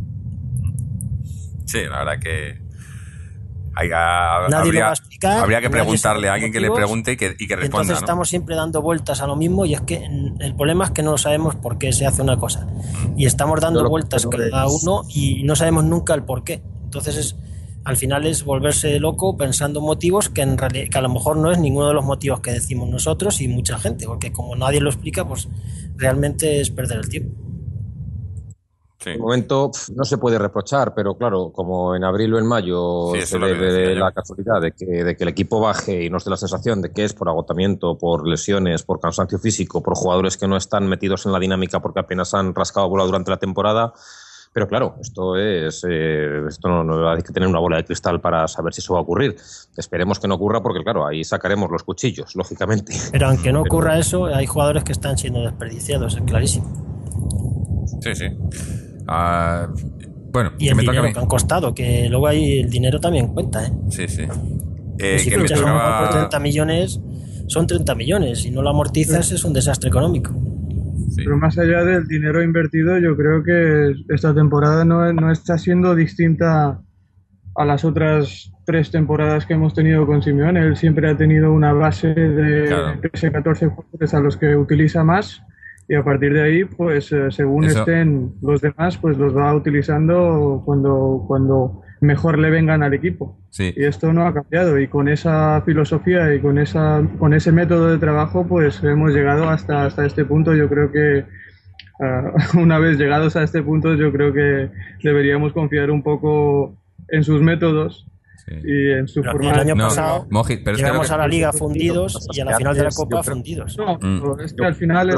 Sí, la verdad que Nadie lo va a explicar. Habría que preguntarle a alguien que le pregunte y que responda. Entonces ¿no? estamos siempre dando vueltas a lo mismo y es que el problema es que no sabemos por qué se hace una cosa. Y estamos dando vueltas cada uno y no sabemos nunca el por qué. Entonces al final es volverse loco pensando motivos que en realidad, que a lo mejor no es ninguno de los motivos que decimos nosotros y mucha gente, porque como nadie lo explica, pues realmente es perder el tiempo. Sí. En el momento no se puede reprochar, pero claro, como en abril o en mayo se ve la casualidad de que el equipo baje y nos dé la sensación de que es por agotamiento, por lesiones, por cansancio físico, por jugadores que no están metidos en la dinámica porque apenas han rascado bola durante la temporada. Pero claro, esto no hay que tener una bola de cristal para saber si eso va a ocurrir. Esperemos que no ocurra porque, claro, ahí sacaremos los cuchillos, lógicamente. Pero aunque no ocurra eso, hay jugadores que están siendo desperdiciados, es clarísimo. Sí. Bueno, y el dinero que han costado, que luego ahí el dinero también cuenta, ¿eh? Sí. Si fichas por 30 millones, son 30 millones. Si no lo amortizas, es un desastre económico. Sí. Pero más allá del dinero invertido, yo creo que esta temporada no está siendo distinta a las otras 3 temporadas que hemos tenido con Simeone. Él siempre ha tenido una base de 14 jugadores a los que utiliza más y a partir de ahí, pues según estén los demás, pues los va utilizando cuando mejor le vengan al equipo. Sí. Y esto no ha cambiado y con esa filosofía y con ese método de trabajo, pues hemos llegado hasta este punto. Yo creo que una vez llegados a este punto, yo creo que deberíamos confiar un poco en sus métodos. Sí. Y en su forma. El año pasado llegamos a la Liga que fundidos y a la final de la Copa fundidos. No, es que al final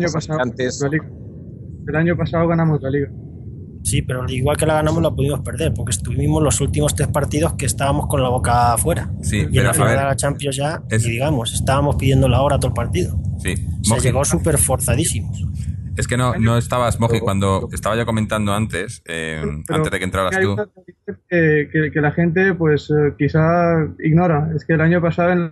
el año pasado ganamos la Liga. Sí, pero igual que la ganamos la pudimos perder porque estuvimos los últimos 3 partidos que estábamos con la boca afuera. Sí, y en la final de la Champions ya, y digamos, estábamos pidiendo la hora todo el partido. Sí. Se llegó súper forzadísimos. Es que no estabas, Moji, cuando estaba yo comentando antes, antes de que entraras tú. Que la gente, pues, quizá ignora. Es que el año pasado en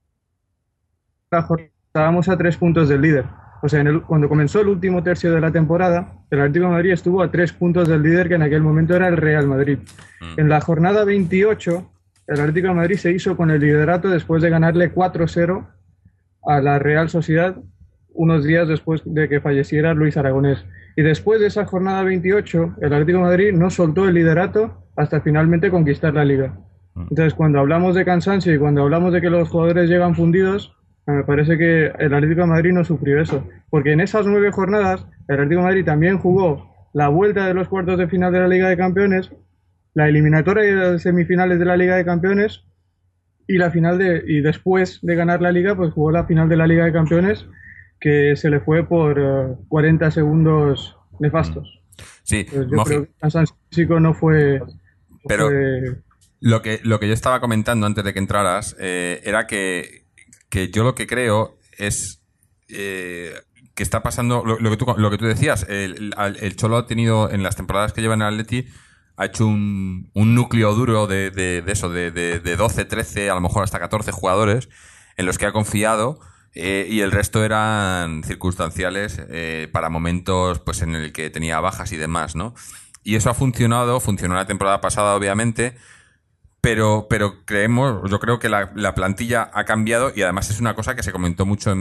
la jornada estábamos a 3 puntos del líder. O sea, cuando comenzó el último tercio de la temporada, el Atlético de Madrid estuvo a 3 puntos del líder, que en aquel momento era el Real Madrid. En la jornada 28, el Atlético de Madrid se hizo con el liderato después de ganarle 4-0 a la Real Sociedad, unos días después de que falleciera Luis Aragonés. Y después de esa jornada 28, el Atlético de Madrid no soltó el liderato hasta finalmente conquistar la Liga. Entonces, cuando hablamos de cansancio y cuando hablamos de que los jugadores llegan fundidos, me parece que el Atlético de Madrid no sufrió eso. Porque en esas 9 jornadas, el Atlético de Madrid también jugó la vuelta de los cuartos de final de la Liga de Campeones, la eliminatoria y las semifinales de la Liga de Campeones y la final y después de ganar la Liga, pues jugó la final de la Liga de Campeones, que se le fue por 40 segundos nefastos. Sí, pues yo creo que el cansancio físico no fue... Pero lo que yo estaba comentando antes de que entraras era que yo lo que creo es que está pasando lo que tú decías. El Cholo ha tenido, en las temporadas que lleva en el Atleti, ha hecho un núcleo duro de eso, de 12, 13, a lo mejor hasta 14 jugadores en los que ha confiado. Y el resto eran circunstanciales para momentos pues en el que tenía bajas y demás, ¿no? Y eso funcionó la temporada pasada, obviamente, pero yo creo que la plantilla ha cambiado y además es una cosa que se comentó mucho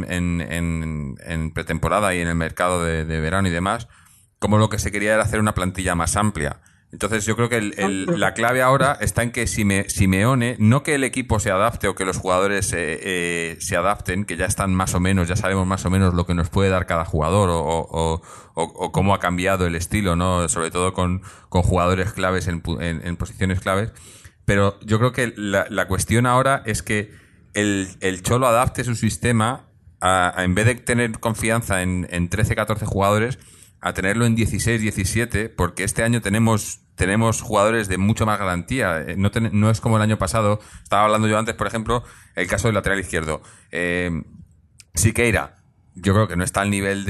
en pretemporada y en el mercado de verano y demás, como lo que se quería era hacer una plantilla más amplia. Entonces yo creo que la clave ahora está en que Simeone, no que el equipo se adapte o que los jugadores se adapten, que ya están más o menos, ya sabemos más o menos lo que nos puede dar cada jugador o cómo ha cambiado el estilo, ¿no? Sobre todo con jugadores claves en posiciones claves. Pero yo creo que la cuestión ahora es que el Cholo adapte su sistema en vez de tener confianza en 13, 14 jugadores, a tenerlo en 16, 17, porque este año tenemos jugadores de mucho más garantía. No es como el año pasado. Estaba hablando yo antes, por ejemplo, el caso del lateral izquierdo. Siqueira, yo creo que no está al nivel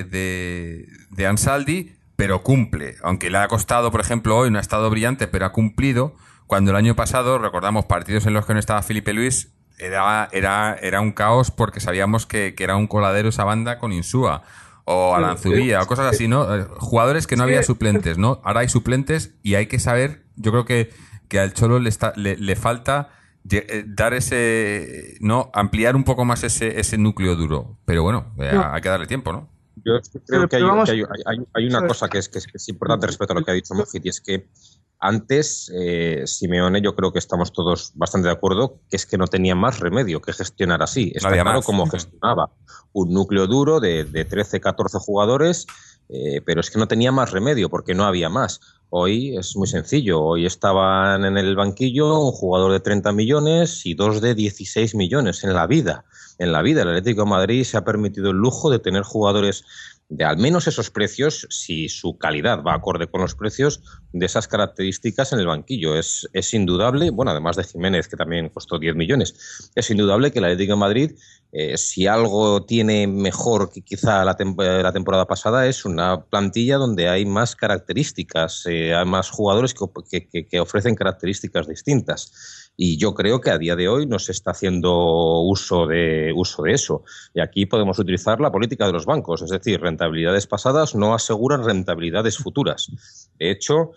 de Ansaldi, pero cumple. Aunque le ha costado, por ejemplo, hoy no ha estado brillante, pero ha cumplido. Cuando el año pasado, recordamos partidos en los que no estaba Filipe Luis, era un caos porque sabíamos que era un coladero esa banda con Insúa o Alanzubía o cosas así, ¿no? Jugadores que no había suplentes, ¿no? Ahora hay suplentes y hay que saber, yo creo que al Cholo le falta dar ¿no? Ampliar un poco más ese núcleo duro. Pero bueno, hay que darle tiempo, ¿no? Yo creo que hay una cosa que es importante respecto a lo que ha dicho Mofit, y es que antes, Simeone, yo creo que estamos todos bastante de acuerdo, que es que no tenía más remedio que gestionar así. Está claro cómo gestionaba un núcleo duro de 13, 14 jugadores, pero es que no tenía más remedio porque no había más. Hoy es muy sencillo. Hoy estaban en el banquillo un jugador de 30 millones y dos de 16 millones en la vida. En la vida, el Atlético de Madrid se ha permitido el lujo de tener jugadores de al menos esos precios, si su calidad va acorde con los precios, de esas características en el banquillo. Es indudable, bueno, además de Jiménez, que también costó 10 millones, es indudable que el Atlético de Madrid, si algo tiene mejor que quizá la temporada pasada, es una plantilla donde hay más características, hay más jugadores que ofrecen características distintas. Y yo creo que a día de hoy no se está haciendo uso de eso. Y aquí podemos utilizar la política de los bancos, es decir, rentabilidades pasadas no aseguran rentabilidades futuras. De hecho,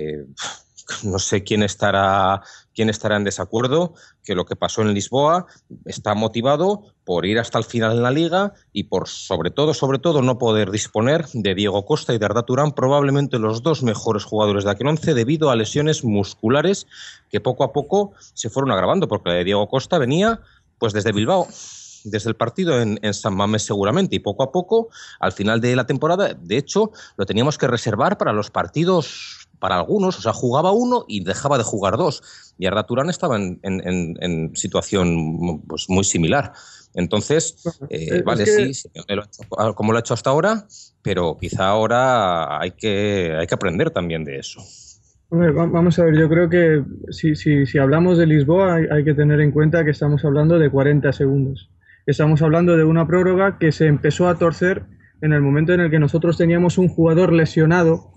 no sé quién estará en desacuerdo que lo que pasó en Lisboa está motivado por ir hasta el final en la Liga y por, sobre todo, no poder disponer de Diego Costa y de Arda Turán, probablemente los dos mejores jugadores de aquel once, debido a lesiones musculares que poco a poco se fueron agravando, porque la de Diego Costa venía pues desde Bilbao, desde el partido en San Mamés seguramente, y poco a poco, al final de la temporada, de hecho, lo teníamos que reservar para los partidos, para algunos, o sea, jugaba uno y dejaba de jugar dos. Y Arda Turán estaba en situación pues muy similar. Entonces, vale, que... sí, como lo ha hecho hasta ahora, pero quizá ahora hay que aprender también de eso. Vamos a ver, yo creo que si hablamos de Lisboa hay que tener en cuenta que estamos hablando de 40 segundos. Estamos hablando de una prórroga que se empezó a torcer en el momento en el que nosotros teníamos un jugador lesionado,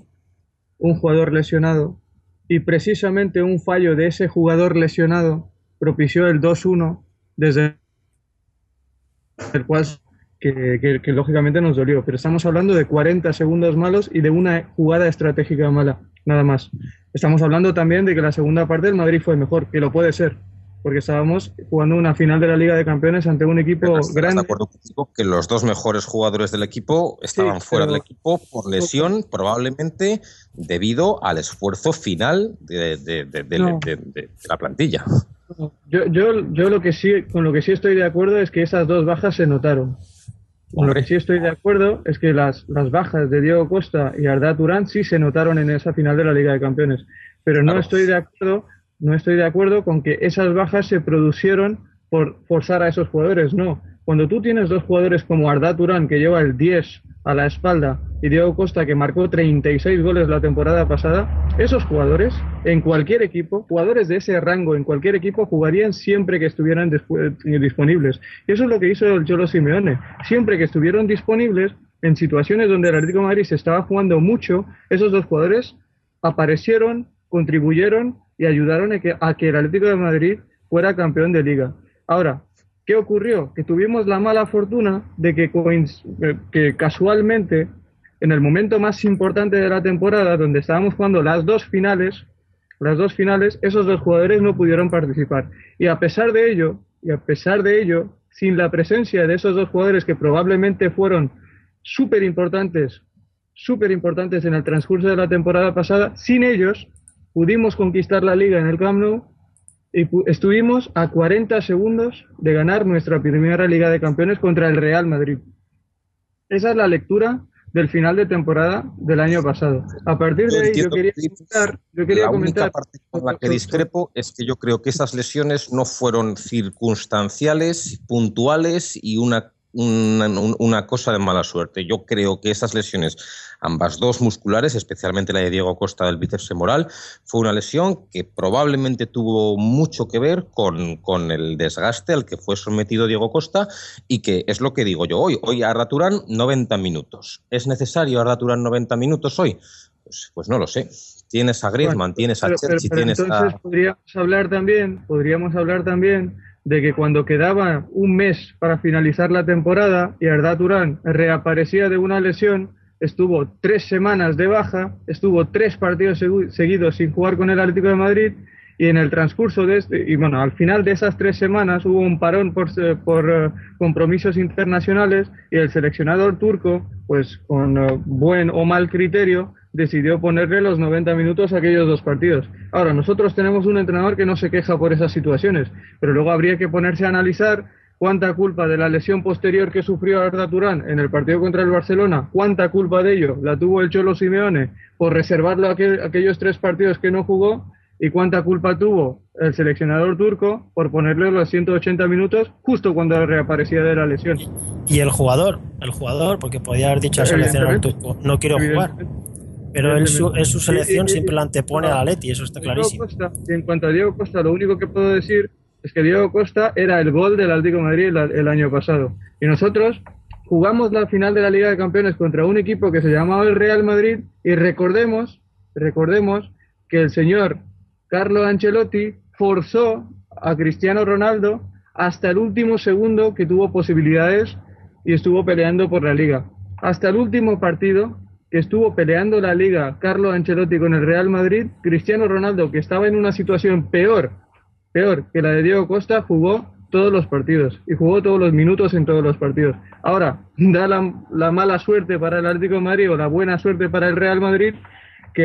y precisamente un fallo de ese jugador lesionado propició el 2-1, desde el cual que lógicamente nos dolió. Pero estamos hablando de 40 segundos malos y de una jugada estratégica mala, nada más. Estamos hablando también de que la segunda parte del Madrid fue mejor, que lo puede ser, porque estábamos jugando una final de la Liga de Campeones ante un equipo grande. De acuerdo contigo que los dos mejores jugadores del equipo estaban fuera del equipo por lesión, probablemente debido al esfuerzo final de la plantilla. Yo con lo que sí estoy de acuerdo es que esas dos bajas se notaron. Con lo que sí estoy de acuerdo es que las bajas de Diego Costa y Arda Turán sí se notaron en esa final de la Liga de Campeones. Pero no estoy de acuerdo con que esas bajas se produjeron por forzar a esos jugadores, no. Cuando tú tienes dos jugadores como Arda Turán, que lleva el 10 a la espalda, y Diego Costa, que marcó 36 goles la temporada pasada, esos jugadores, en cualquier equipo, jugadores de ese rango en cualquier equipo, jugarían siempre que estuvieran disponibles. Y eso es lo que hizo el Cholo Simeone. Siempre que estuvieron disponibles, en situaciones donde el Atlético de Madrid se estaba jugando mucho, esos dos jugadores aparecieron, contribuyeron y ayudaron a que el Atlético de Madrid fuera campeón de Liga. Ahora, ¿qué ocurrió? Que tuvimos la mala fortuna de que casualmente, en el momento más importante de la temporada, donde estábamos jugando las dos finales, esos dos jugadores no pudieron participar. Y a pesar de ello, sin la presencia de esos dos jugadores que probablemente fueron súper importantes en el transcurso de la temporada pasada, sin ellos pudimos conquistar la Liga en el Camp Nou y estuvimos a 40 segundos de ganar nuestra primera Liga de Campeones contra el Real Madrid. Esa es la lectura del final de temporada del año pasado. A partir de ahí yo quería comentar... única parte con la que discrepo es que yo creo que esas lesiones no fueron circunstanciales, puntuales y una una cosa de mala suerte. Yo creo que esas lesiones, ambas dos musculares, especialmente la de Diego Costa del bíceps femoral, fue una lesión que probablemente tuvo mucho que ver con el desgaste al que fue sometido Diego Costa, y que es lo que digo yo hoy. Hoy Arda Turán 90 minutos. ¿Es necesario Arda Turán 90 minutos hoy? Pues no lo sé. Tienes a Griezmann, tienes a Cherchi, tienes entonces a... podríamos hablar también de que cuando quedaba un mes para finalizar la temporada y Arda Turán reaparecía de una lesión, estuvo 3 semanas de baja, estuvo 3 partidos seguidos sin jugar con el Atlético de Madrid, y en el transcurso de al final de esas 3 semanas hubo un parón por compromisos internacionales, y el seleccionador turco, pues con buen o mal criterio, decidió ponerle los 90 minutos a aquellos 2 partidos. Ahora, nosotros tenemos un entrenador que no se queja por esas situaciones, pero luego habría que ponerse a analizar cuánta culpa de la lesión posterior que sufrió Arda Turán en el partido contra el Barcelona, cuánta culpa de ello la tuvo el Cholo Simeone por reservarlo a aquellos 3 partidos que no jugó, y cuánta culpa tuvo el seleccionador turco por ponerle los 180 minutos justo cuando reaparecía de la lesión. Y el jugador, porque podía haber dicho al seleccionador turco, no quiero jugar. Pero en su selección siempre la antepone a la Leti, eso está clarísimo. En cuanto a Diego Costa, lo único que puedo decir es que Diego Costa era el gol del Atlético de Madrid el año pasado. Y nosotros jugamos la final de la Liga de Campeones contra un equipo que se llamaba el Real Madrid, y recordemos que el señor Carlo Ancelotti forzó a Cristiano Ronaldo hasta el último segundo que tuvo posibilidades y estuvo peleando por la Liga. Hasta el último partido que estuvo peleando la Liga Carlo Ancelotti con el Real Madrid, Cristiano Ronaldo, que estaba en una situación peor que la de Diego Costa, jugó todos los partidos y jugó todos los minutos en todos los partidos. Ahora, da la mala suerte para el Atlético de Madrid o la buena suerte para el Real Madrid que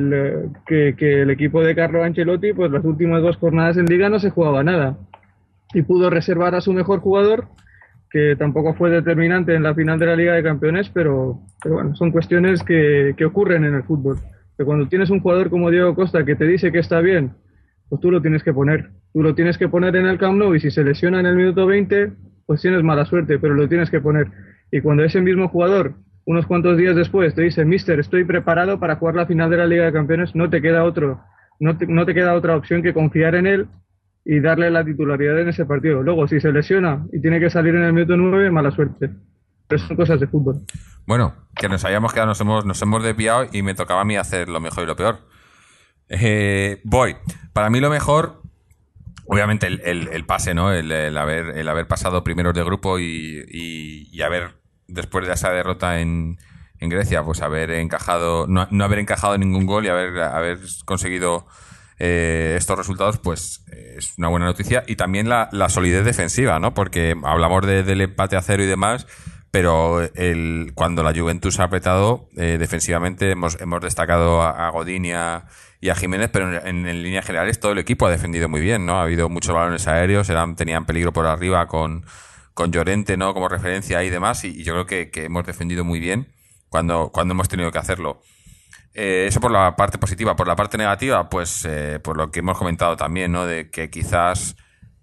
el equipo de Carlo Ancelotti, pues las últimas 2 jornadas en Liga no se jugaba nada, y pudo reservar a su mejor jugador, que tampoco fue determinante en la final de la Liga de Campeones, pero bueno, son cuestiones que ocurren en el fútbol. Que cuando tienes un jugador como Diego Costa que te dice que está bien, pues tú lo tienes que poner. Tú lo tienes que poner en el Camp Nou, y si se lesiona en el minuto 20, pues tienes mala suerte, pero lo tienes que poner. Y cuando ese mismo jugador, unos cuantos días después, te dice: Mister, estoy preparado para jugar la final de la Liga de Campeones, no te queda otra opción que confiar en él y darle la titularidad en ese partido. Luego, si se lesiona y tiene que salir en el minuto 9, mala suerte. Pero son cosas de fútbol. Bueno, que nos habíamos quedado, nos hemos desviado, y me tocaba a mí hacer lo mejor y lo peor. Voy. Para mí lo mejor, obviamente el pase, ¿no? El haber pasado primeros de grupo y haber, después de esa derrota en Grecia, pues haber encajado, no haber encajado ningún gol y haber conseguido estos resultados, pues es una buena noticia. Y también la solidez defensiva, ¿no? Porque hablamos del empate a 0 y demás, pero cuando la Juventus ha apretado defensivamente, hemos destacado a Godín y a Jiménez, pero en líneas generales todo el equipo ha defendido muy bien, ¿no? Ha habido muchos balones aéreos, tenían peligro por arriba con Llorente, ¿no? Como referencia y demás, y yo creo que hemos defendido muy bien cuando hemos tenido que hacerlo. Eso por la parte positiva. Por la parte negativa, pues por lo que hemos comentado también, ¿no? De que quizás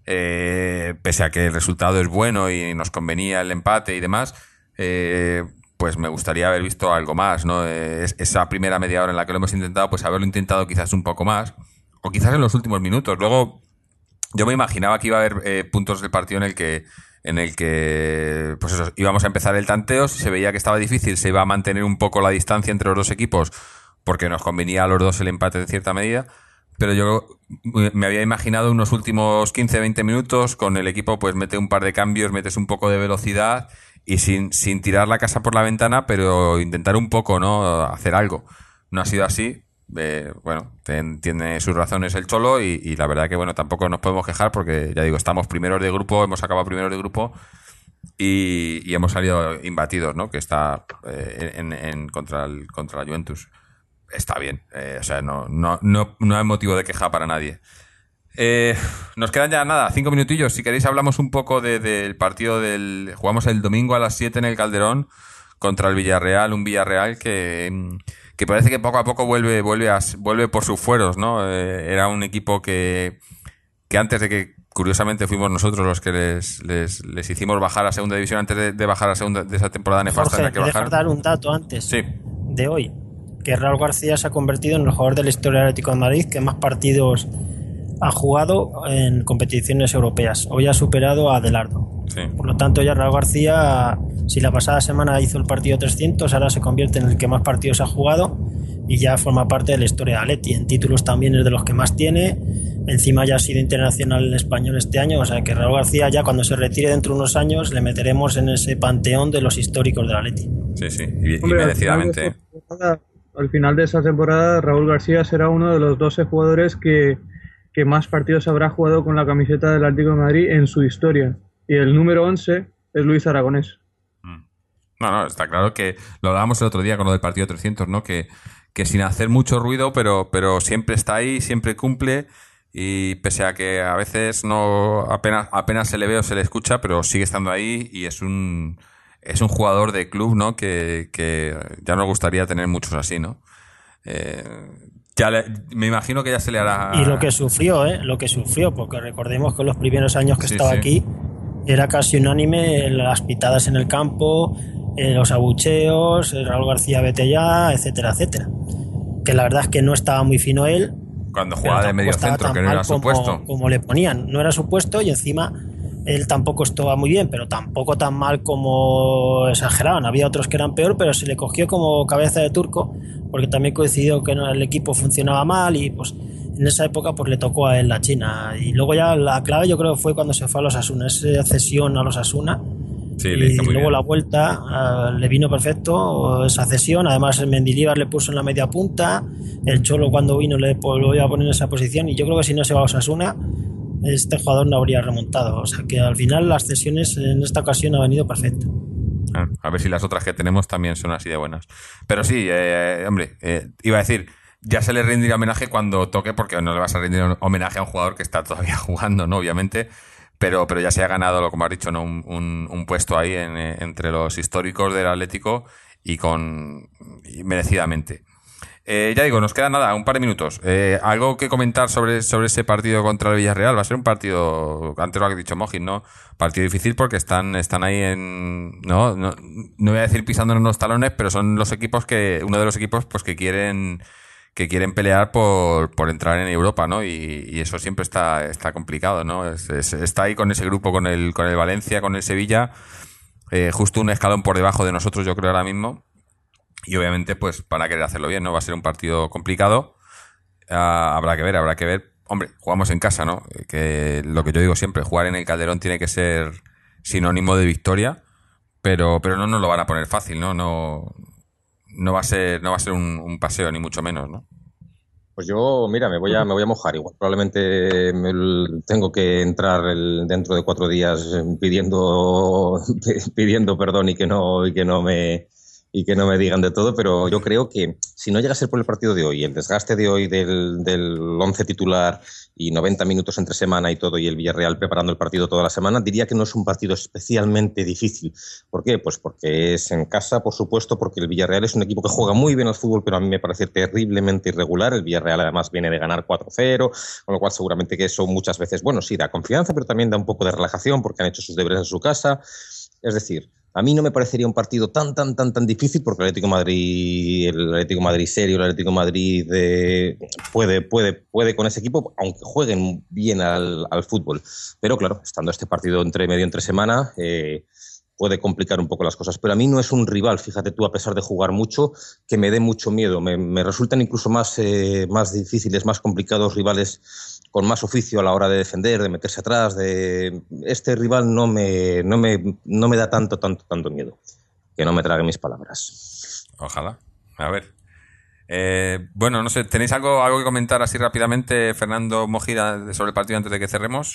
pese a que el resultado es bueno y nos convenía el empate y demás, pues me gustaría haber visto algo más, ¿no? Esa primera media hora en la que lo hemos intentado, pues haberlo intentado quizás un poco más, o quizás en los últimos minutos. Luego yo me imaginaba que iba a haber puntos del partido en el que pues eso, íbamos a empezar el tanteo. Si se veía que estaba difícil, se iba a mantener un poco la distancia entre los dos equipos, porque nos convenía a los dos el empate en cierta medida. Pero yo me había imaginado unos últimos 15-20 minutos con el equipo, pues mete un par de cambios, metes un poco de velocidad y sin tirar la casa por la ventana, pero intentar un poco, ¿no? Hacer algo. No ha sido así. Bueno, tiene sus razones el Cholo y la verdad que, bueno, tampoco nos podemos quejar porque, ya digo, estamos primeros de grupo, hemos acabado primeros de grupo y hemos salido imbatidos, ¿no? Que está contra la Juventus. Está bien, o sea, no hay motivo de queja para nadie. Nos quedan ya 5 minutillos. Si queréis hablamos un poco del partido jugamos el domingo a las 7 en el Calderón contra el Villarreal, un Villarreal que parece que poco a poco vuelve por sus fueros, ¿no? Era un equipo que antes de que curiosamente fuimos nosotros los que les hicimos bajar a segunda división antes de bajar a segunda de esa temporada nefasta Jorge, en la que bajaron. dar un dato antes Sí. de hoy, que Raúl García se ha convertido en el jugador de la historia del Atlético de Madrid que más partidos ha jugado en competiciones europeas. Hoy ha superado a Adelardo. Sí. Por lo tanto, ya Raúl García, si la pasada semana hizo el partido 300, ahora se convierte en el que más partidos ha jugado y ya forma parte de la historia de Atleti. En títulos también es de los que más tiene. Encima ya ha sido internacional español este año, o sea que Raúl García ya cuando se retire dentro de unos años le meteremos en ese panteón de los históricos del Atleti. Sí, y merecidamente. Al final de esa temporada, Raúl García será uno de los 12 jugadores que más partidos habrá jugado con la camiseta del Atlético de Madrid en su historia. Y el número 11 es Luis Aragonés. No, está claro que lo hablábamos el otro día con lo del partido 300, ¿no? Que sin hacer mucho ruido, pero siempre está ahí, siempre cumple, y pese a que a veces no apenas se le ve o se le escucha, pero sigue estando ahí y es un jugador de club, ¿no? Que ya nos gustaría tener muchos así, ¿no? Me imagino que ya se le hará... Y lo que sufrió, porque recordemos que los primeros años que estaba aquí era casi unánime las pitadas en el campo, los abucheos, Raúl García vete ya, etcétera, etcétera. Que la verdad es que no estaba muy fino él. Cuando jugaba de medio centro, que no era su puesto. Como le ponían, no era su puesto, y encima él tampoco estaba muy bien, pero tampoco tan mal como exageraban. Había otros que eran peor, pero se le cogió como cabeza de turco, porque también coincidió que el equipo funcionaba mal y pues en esa época pues le tocó a él la China. Y luego ya la clave yo creo que fue cuando se fue a los Asuna, esa cesión a los Asuna. Sí, y luego bien. La vuelta le vino perfecto esa cesión. Además el Mendilibar le puso en la media punta, el Cholo cuando vino le volvió a poner en esa posición, y yo creo que si no se va a Osasuna este jugador no habría remontado. O sea que al final las cesiones en esta ocasión han venido perfecto. A ver si las otras que tenemos también son así de buenas. Pero sí, hombre, iba a decir, ya se le rendirá homenaje cuando toque, porque no le vas a rendir homenaje a un jugador que está todavía jugando, ¿no? Obviamente. Pero ya se ha ganado, como has dicho, ¿no? un puesto ahí entre los históricos del Atlético y merecidamente. Ya digo, nos queda nada, un par de minutos. ¿Algo que comentar sobre ese partido contra el Villarreal? Va a ser un partido, antes lo ha dicho Mojit, ¿no? Partido difícil porque están ahí no voy a decir pisándonos los talones, pero son uno de los equipos pues que quieren pelear por entrar en Europa, ¿no? Y eso siempre está complicado, ¿no? Está ahí con ese grupo, con el Valencia, con el Sevilla, justo un escalón por debajo de nosotros, yo creo, ahora mismo. Y obviamente, pues, para querer hacerlo bien, ¿no? Va a ser un partido complicado. Habrá que ver. Hombre, jugamos en casa, ¿no? Que lo que yo digo siempre, jugar en el Calderón tiene que ser sinónimo de victoria, pero no nos lo van a poner fácil, ¿no? No va a ser un paseo, ni mucho menos, ¿no? Pues yo, mira, me voy a mojar. Igual probablemente tengo que entrar dentro de 4 días pidiendo perdón y que no me digan de todo, pero yo creo que si no llega a ser por el partido de hoy, el desgaste de hoy del 11 titular y 90 minutos entre semana y todo, y el Villarreal preparando el partido toda la semana, diría que no es un partido especialmente difícil. ¿Por qué? Pues porque es en casa, por supuesto, porque el Villarreal es un equipo que juega muy bien al fútbol, pero a mí me parece terriblemente irregular. El Villarreal además viene de ganar 4-0, con lo cual seguramente que eso muchas veces, bueno, sí, da confianza, pero también da un poco de relajación porque han hecho sus deberes en su casa. Es decir, a mí no me parecería un partido tan difícil, porque el Atlético de Madrid serio, el Atlético de Madrid puede con ese equipo, aunque jueguen bien al fútbol. Pero claro, estando este partido entre semana, puede complicar un poco las cosas. Pero a mí no es un rival, fíjate tú, a pesar de jugar mucho, que me dé mucho miedo. Me resultan incluso más difíciles, más complicados rivales con más oficio a la hora de defender, de meterse atrás. Este rival no me da tanto miedo. Que no me trague mis palabras. Ojalá. A ver. Bueno, no sé, ¿tenéis algo que comentar así rápidamente, Fernando Mojira, sobre el partido antes de que cerremos?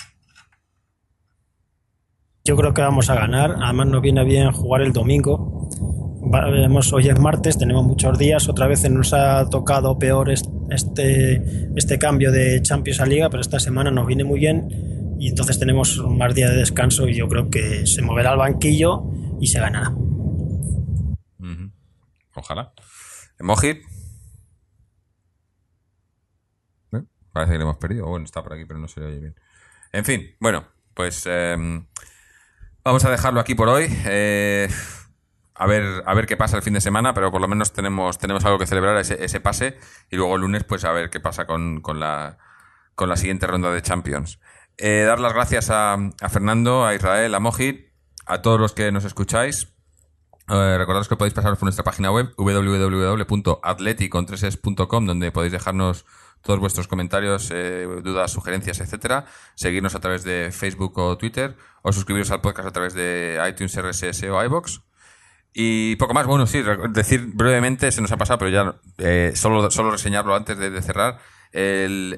Yo creo que vamos a ganar. Además nos viene bien jugar el domingo. Hoy es martes, tenemos muchos días. Otra vez nos ha tocado peor este cambio de Champions a Liga, pero esta semana nos viene muy bien y entonces tenemos más días de descanso y yo creo que se moverá el banquillo y se ganará. Uh-huh. Ojalá. ¿Mojit? Parece que le hemos perdido. Bueno, está por aquí, pero no se le oye bien. En fin, bueno, pues vamos a dejarlo aquí por hoy. A ver qué pasa el fin de semana, pero por lo menos tenemos algo que celebrar, ese pase, y luego el lunes pues a ver qué pasa con la siguiente ronda de Champions. Dar las gracias a Fernando, a Israel, a Moji, a todos los que nos escucháis. Recordaros que podéis pasaros por nuestra página web www.atleti.com, donde podéis dejarnos todos vuestros comentarios, dudas, sugerencias, etcétera. Seguirnos a través de Facebook o Twitter, o suscribiros al podcast a través de iTunes, RSS o iVoox. Y poco más. Bueno, sí, decir brevemente, se nos ha pasado, pero ya solo reseñarlo antes de cerrar. El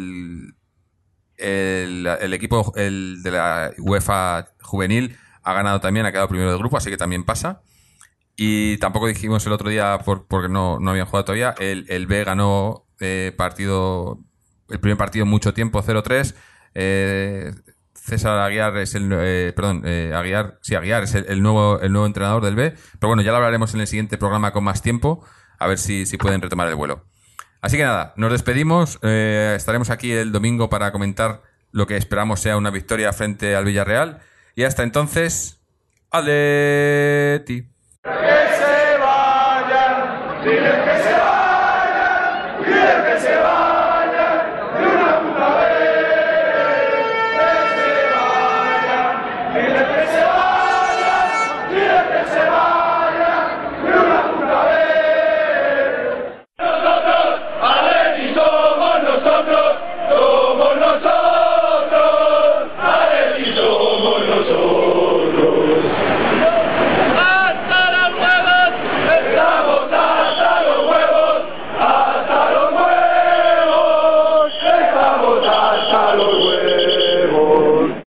equipo de la UEFA juvenil ha ganado también, ha quedado primero del grupo, así que también pasa. Y tampoco dijimos el otro día, porque no habían jugado todavía, el B ganó el primer partido en mucho tiempo, 0-3. César Aguiar es Aguiar es el nuevo entrenador del B. Pero bueno, ya lo hablaremos en el siguiente programa con más tiempo, a ver si pueden retomar el vuelo. Así que nada, nos despedimos. Estaremos aquí el domingo para comentar lo que esperamos sea una victoria frente al Villarreal. Y hasta entonces, ¡Atleti! Que se vayan, diles que se vayan, diles que se vayan.